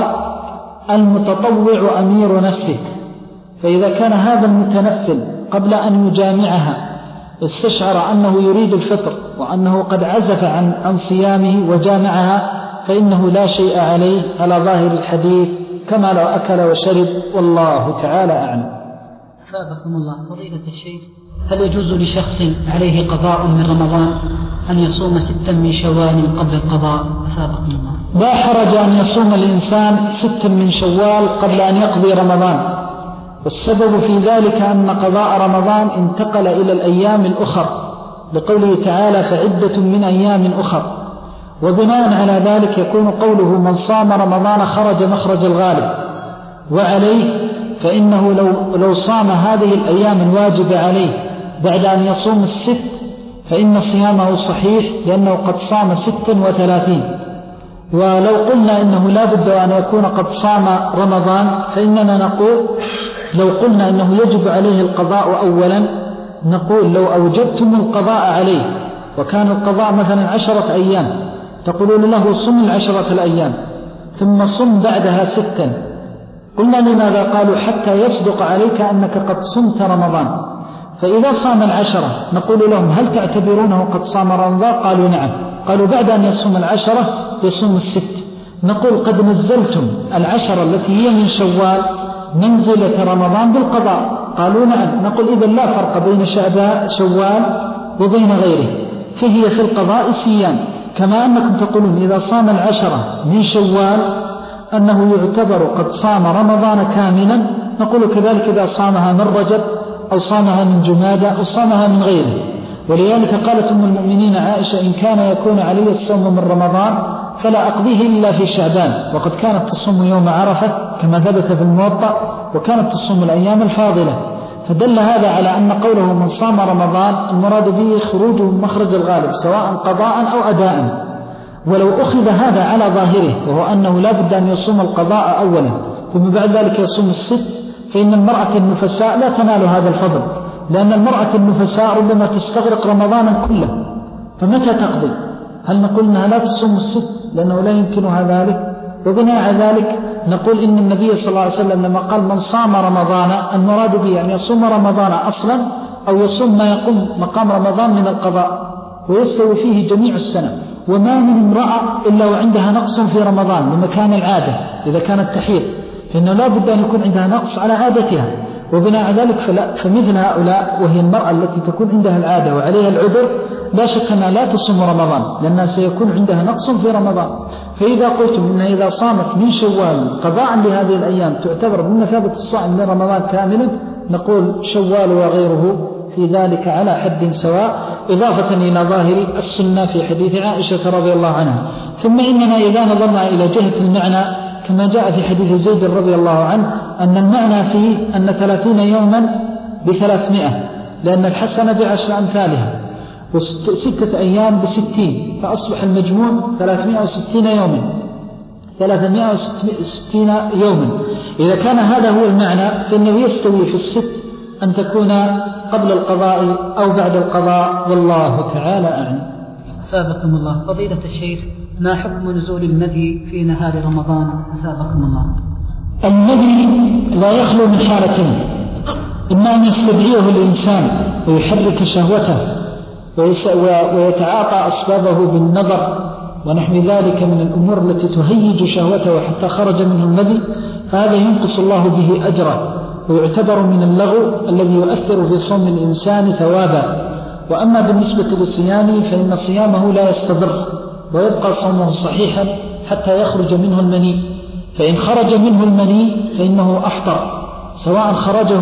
المتطوع أمير نفسه، فإذا كان هذا المتنفل قبل أن يجامعها استشعر أنه يريد الفطر وأنه قد عزف عن عن صيامه وجامعها فإنه لا شيء عليه على ظاهر الحديث كما لو أكل وشرب، والله تعالى أعلم. أثابكم الله. فضيلة الشيخ، هل يجوز لشخص عليه قضاء من رمضان أن يصوم ستا من شوال قبل القضاء؟ أثابكم الله. لا حرج أن يصوم الإنسان ستا من شوال قبل أن يقضي رمضان، والسبب في ذلك أن قضاء رمضان انتقل إلى الأيام الأخر لقوله تعالى فعدة من أيام أخر، وبناء على ذلك يكون قوله من صام رمضان خرج مخرج الغالب، وعليه فإنه لو, لو صام هذه الأيام الواجبة عليه بعد أن يصوم الست فإن صيامه صحيح لأنه قد صام ستا وثلاثين. ولو قلنا إنه لا بد أن يكون قد صام رمضان فإننا نقول لو قلنا إنه يجب عليه القضاء أولا نقول لو أوجبتم القضاء عليه وكان القضاء مثلا عشرة أيام تقولون له صم العشرة الأيام ثم صم بعدها ستا، قلنا لماذا؟ قالوا حتى يصدق عليك أنك قد صمت رمضان. فإذا صام العشرة نقول لهم هل تعتبرونه قد صام رمضان؟ قالوا نعم. قالوا بعد أن يصوم العشرة يصوم الست. نقول قد نزلتم العشرة التي هي من شوال منزلة رمضان بالقضاء. قالوا نعم. نقول إذا لا فرق بين شعبان شوال وبين غيره، فهي في القضاء سيان، كما أنكم تقولون إذا صام العشرة من شوال أنه يعتبر قد صام رمضان كاملا، نقول كذلك إذا صامها من رجب أو صامها من جمادى أو صامها من غيره. ولذلك قالت أم المؤمنين عائشة إن كان يكون علي الصوم من رمضان فلا أقضيه إلا في شعبان، وقد كانت تصوم يوم عرفة كما ثبت في الموطأ، وكانت تصوم الأيام الفاضلة. فدل هذا على أن قوله من صام رمضان المراد به خروجه من مخرج الغالب سواء قضاء أو أداء. ولو أخذ هذا على ظاهره وهو أنه لا بد أن يصوم القضاء أولا ثم بعد ذلك يصوم الست، فإن المرأة النفساء لا تنال هذا الفضل، لأن المرأة النفساء ربما تستغرق رمضانا كله، فمتى تقضي؟ هل نقول أنها لا تصوم الست لأنه لا يمكنها ذلك؟ وبناء على ذلك نقول إن النبي صلى الله عليه وسلم لما قال من صام رمضان المراد به أن يصوم رمضان أصلا أو يصوم ما يقوم مقام رمضان من القضاء ويستوي فيه جميع السنة. وما من امرأة إلا وعندها نقص في رمضان لمكان العادة إذا كانت تحيض، فإنه لا بد أن يكون عندها نقص على عادتها. وبناء على ذلك فلا فمثل هؤلاء وهي المرأة التي تكون عندها العادة وعليها العذر لا شك أنها لا تصوم رمضان لأنها سيكون عندها نقص في رمضان. فإذا قلتم إنها إذا صامت من شوال قضاء لهذه الأيام تعتبر بمثابة الصائم لرمضان كاملا، نقول شوال وغيره في ذلك على حد سواء، إضافة إلى ظاهر السنة في حديث عائشة رضي الله عنها. ثم إننا إذا نظرنا إلى جهة المعنى كما جاء في حديث زيد رضي الله عنه أن المعنى فيه أن ثلاثين يوما بثلاثمائة، لأن الحسنة بعشر أمثالها، وستة أيام بستين، فأصبح المجموع ثلاثمائة وستين يوما ثلاثمائة وستين يوما. إذا كان هذا هو المعنى فإنه يستوي في الست أن تكون قبل القضاء أو بعد القضاء، والله تعالى أعلم. أثابكم الله. فضيلة الشيخ، ما حكم نزول المذي في نهار رمضان؟ أثابكم الله. المذي لا يخلو من حالتين، إما أن يستدعيه الإنسان ويحرك شهوته ويتعاطى أسبابه بالنظر ونحو ذلك من الأمور التي تهيج شهوته حتى خرج منه المذي، فهذا ينقص الله به أجره ويعتبر من اللغو الذي يؤثر في صوم الإنسان ثوابا. وأما بالنسبة للصيام فإن صيامه لا يستضر ويبقى صومه صحيحا حتى يخرج منه المني، فإن خرج منه المني فإنه أفطر، سواء خرجه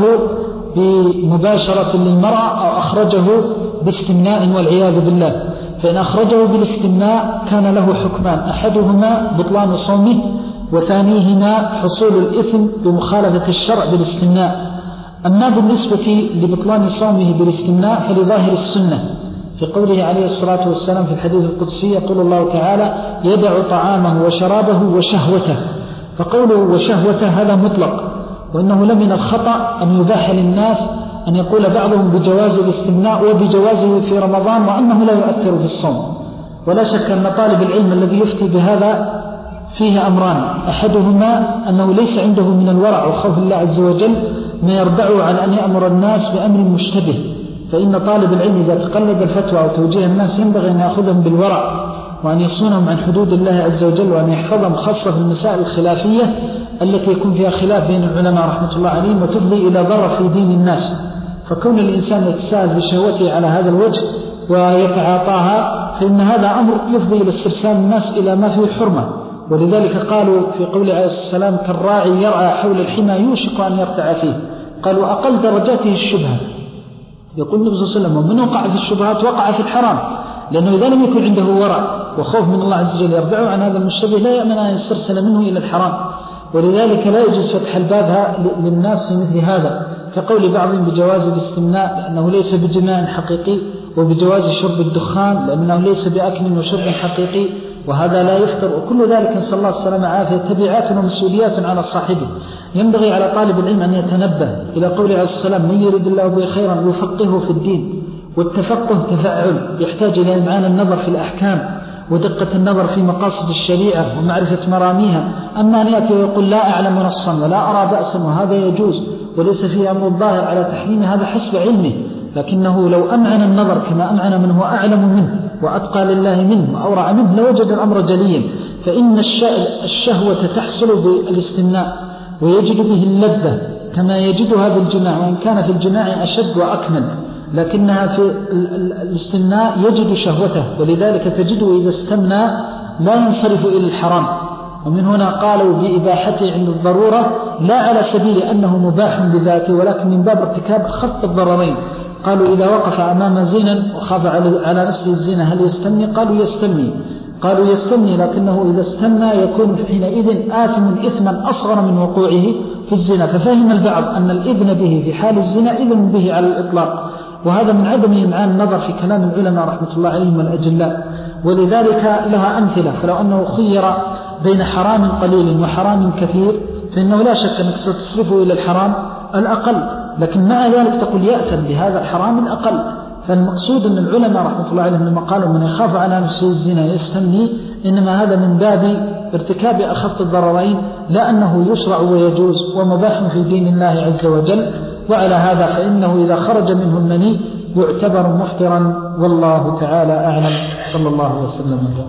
بمباشرة للمرأة أو أخرجه باستمناء والعياذ بالله. فإن أخرجه بالاستمناء كان له حكمان، أحدهما بطلان صومه، وثانيهما حصول الإثم بمخالفة الشرع بالاستمناء. أما بالنسبة لبطلان صومه بالاستمناء فلظاهر السنة في قوله عليه الصلاة والسلام في الحديث القدسي يقول الله تعالى يدع طعامه وشرابه وشهوته، فقوله وشهوته هذا مطلق، وإنه لمن الخطأ أن يباح للناس أن يقول بعضهم بجواز الاستمناء وبجوازه في رمضان وأنه لا يؤثر في الصوم. ولا شك أن طالب العلم الذي يفتي بهذا فيه أمران، أحدهما أنه ليس عنده من الورع وخوف الله عز وجل ما يردعه عن أن يأمر الناس بأمر مشتبه، فإن طالب العلم إذا تقلد الفتوى أو توجيه الناس ينبغي أن يأخذهم بالورع وأن يصونهم عن حدود الله عز وجل، وأن يحفظهم خاصة في المسائل الخلافية التي يكون فيها خلاف بين العلماء رحمة الله عليهم وتفضي إلى ضرر في دين الناس. فكون الإنسان يتساهل بشهوته على هذا الوجه ويتعاطاها فإن هذا أمر يفضي إلى استرسال الناس إلى ما فيه حرمة. ولذلك قالوا في قول عليه السلام كالراعي يرعى حول الحمى يوشك أن يرتع فيه، قالوا أقل درجاته الشبهة. يقول النبي صلى الله عليه وسلم ومن وقع في الشبهات وقع في الحرام، لأنه إذا لم يكن عنده ورع وخوف من الله عز وجل يرجعه عن هذا المشتبه لا يأمن أن يسترسل منه إلى الحرام. ولذلك لا يجوز فتح الباب للناس في مثل هذا، كقول بعضهم بجواز الاستمناء لأنه ليس بجماع حقيقي، وبجواز شرب الدخان لأنه ليس بأكل وشرب حقيقي، وهذا لا يفطر. وكل ذلك نسأل الله السلامة عافية تبعات ومسؤوليات على صاحبه. ينبغي على طالب العلم أن يتنبه إلى قول عليه السلام من يريد الله به خيرا يفقهه في الدين. والتفقه تفاعل يحتاج إلى إمعان النظر في الأحكام ودقة النظر في مقاصد الشريعة ومعرفة مراميها. أما أن يأتي ويقول لا أعلم نصا ولا أرى بأسا وهذا يجوز وليس فيه أمر الظاهر على تحريمه هذا حسب علمه، لكنه لو أمعن النظر كما أمعن من هو أعلم منه وأتقى لله منه وأورع منه لوجد الأمر جليا. فإن الشهوة تحصل بالاستمناء ويجد به اللذة كما يجدها بالجماع، وإن كان في الجماع أشد وأكمل، لكنها في الاستمناء يجد شهوته، ولذلك تجده إذا استمنى لا ينصرف إلى الحرام. ومن هنا قالوا بإباحته عند الضرورة لا على سبيل أنه مباح بذاته، ولكن من باب ارتكاب خط الضررين. قالوا إذا وقف أمام زنا وخاف على نفسه الزنا هل يستمني؟ قالوا يستمني. قالوا يستمني لكنه إذا استمنى يكون حينئذ آثم إثما أصغر من وقوعه في الزنا. ففهم البعض أن الإذن به في حال الزنا إذن به على الإطلاق، وهذا من عدم إمعان النظر في كلام العلماء رحمة الله عليهم والأجلاء. ولذلك لها أمثلة، فلو أنه خير بين حرام قليل وحرام كثير فإنه لا شك أنك ستصرفه إلى الحرام الأقل، لكن مع ذلك تقول يأثم بهذا الحرام الأقل. فالمقصود أن العلماء رحمة الله عليهم لما قالوا من يخاف على نفسه الزنا يستمني، إنما هذا من باب ارتكاب أخف الضررين، لا أنه يشرع ويجوز ومباح في دين الله عز وجل. وعلى هذا فإنه إذا خرج منه المني يعتبر مفطرا، والله تعالى أعلم. صلى الله وسلم.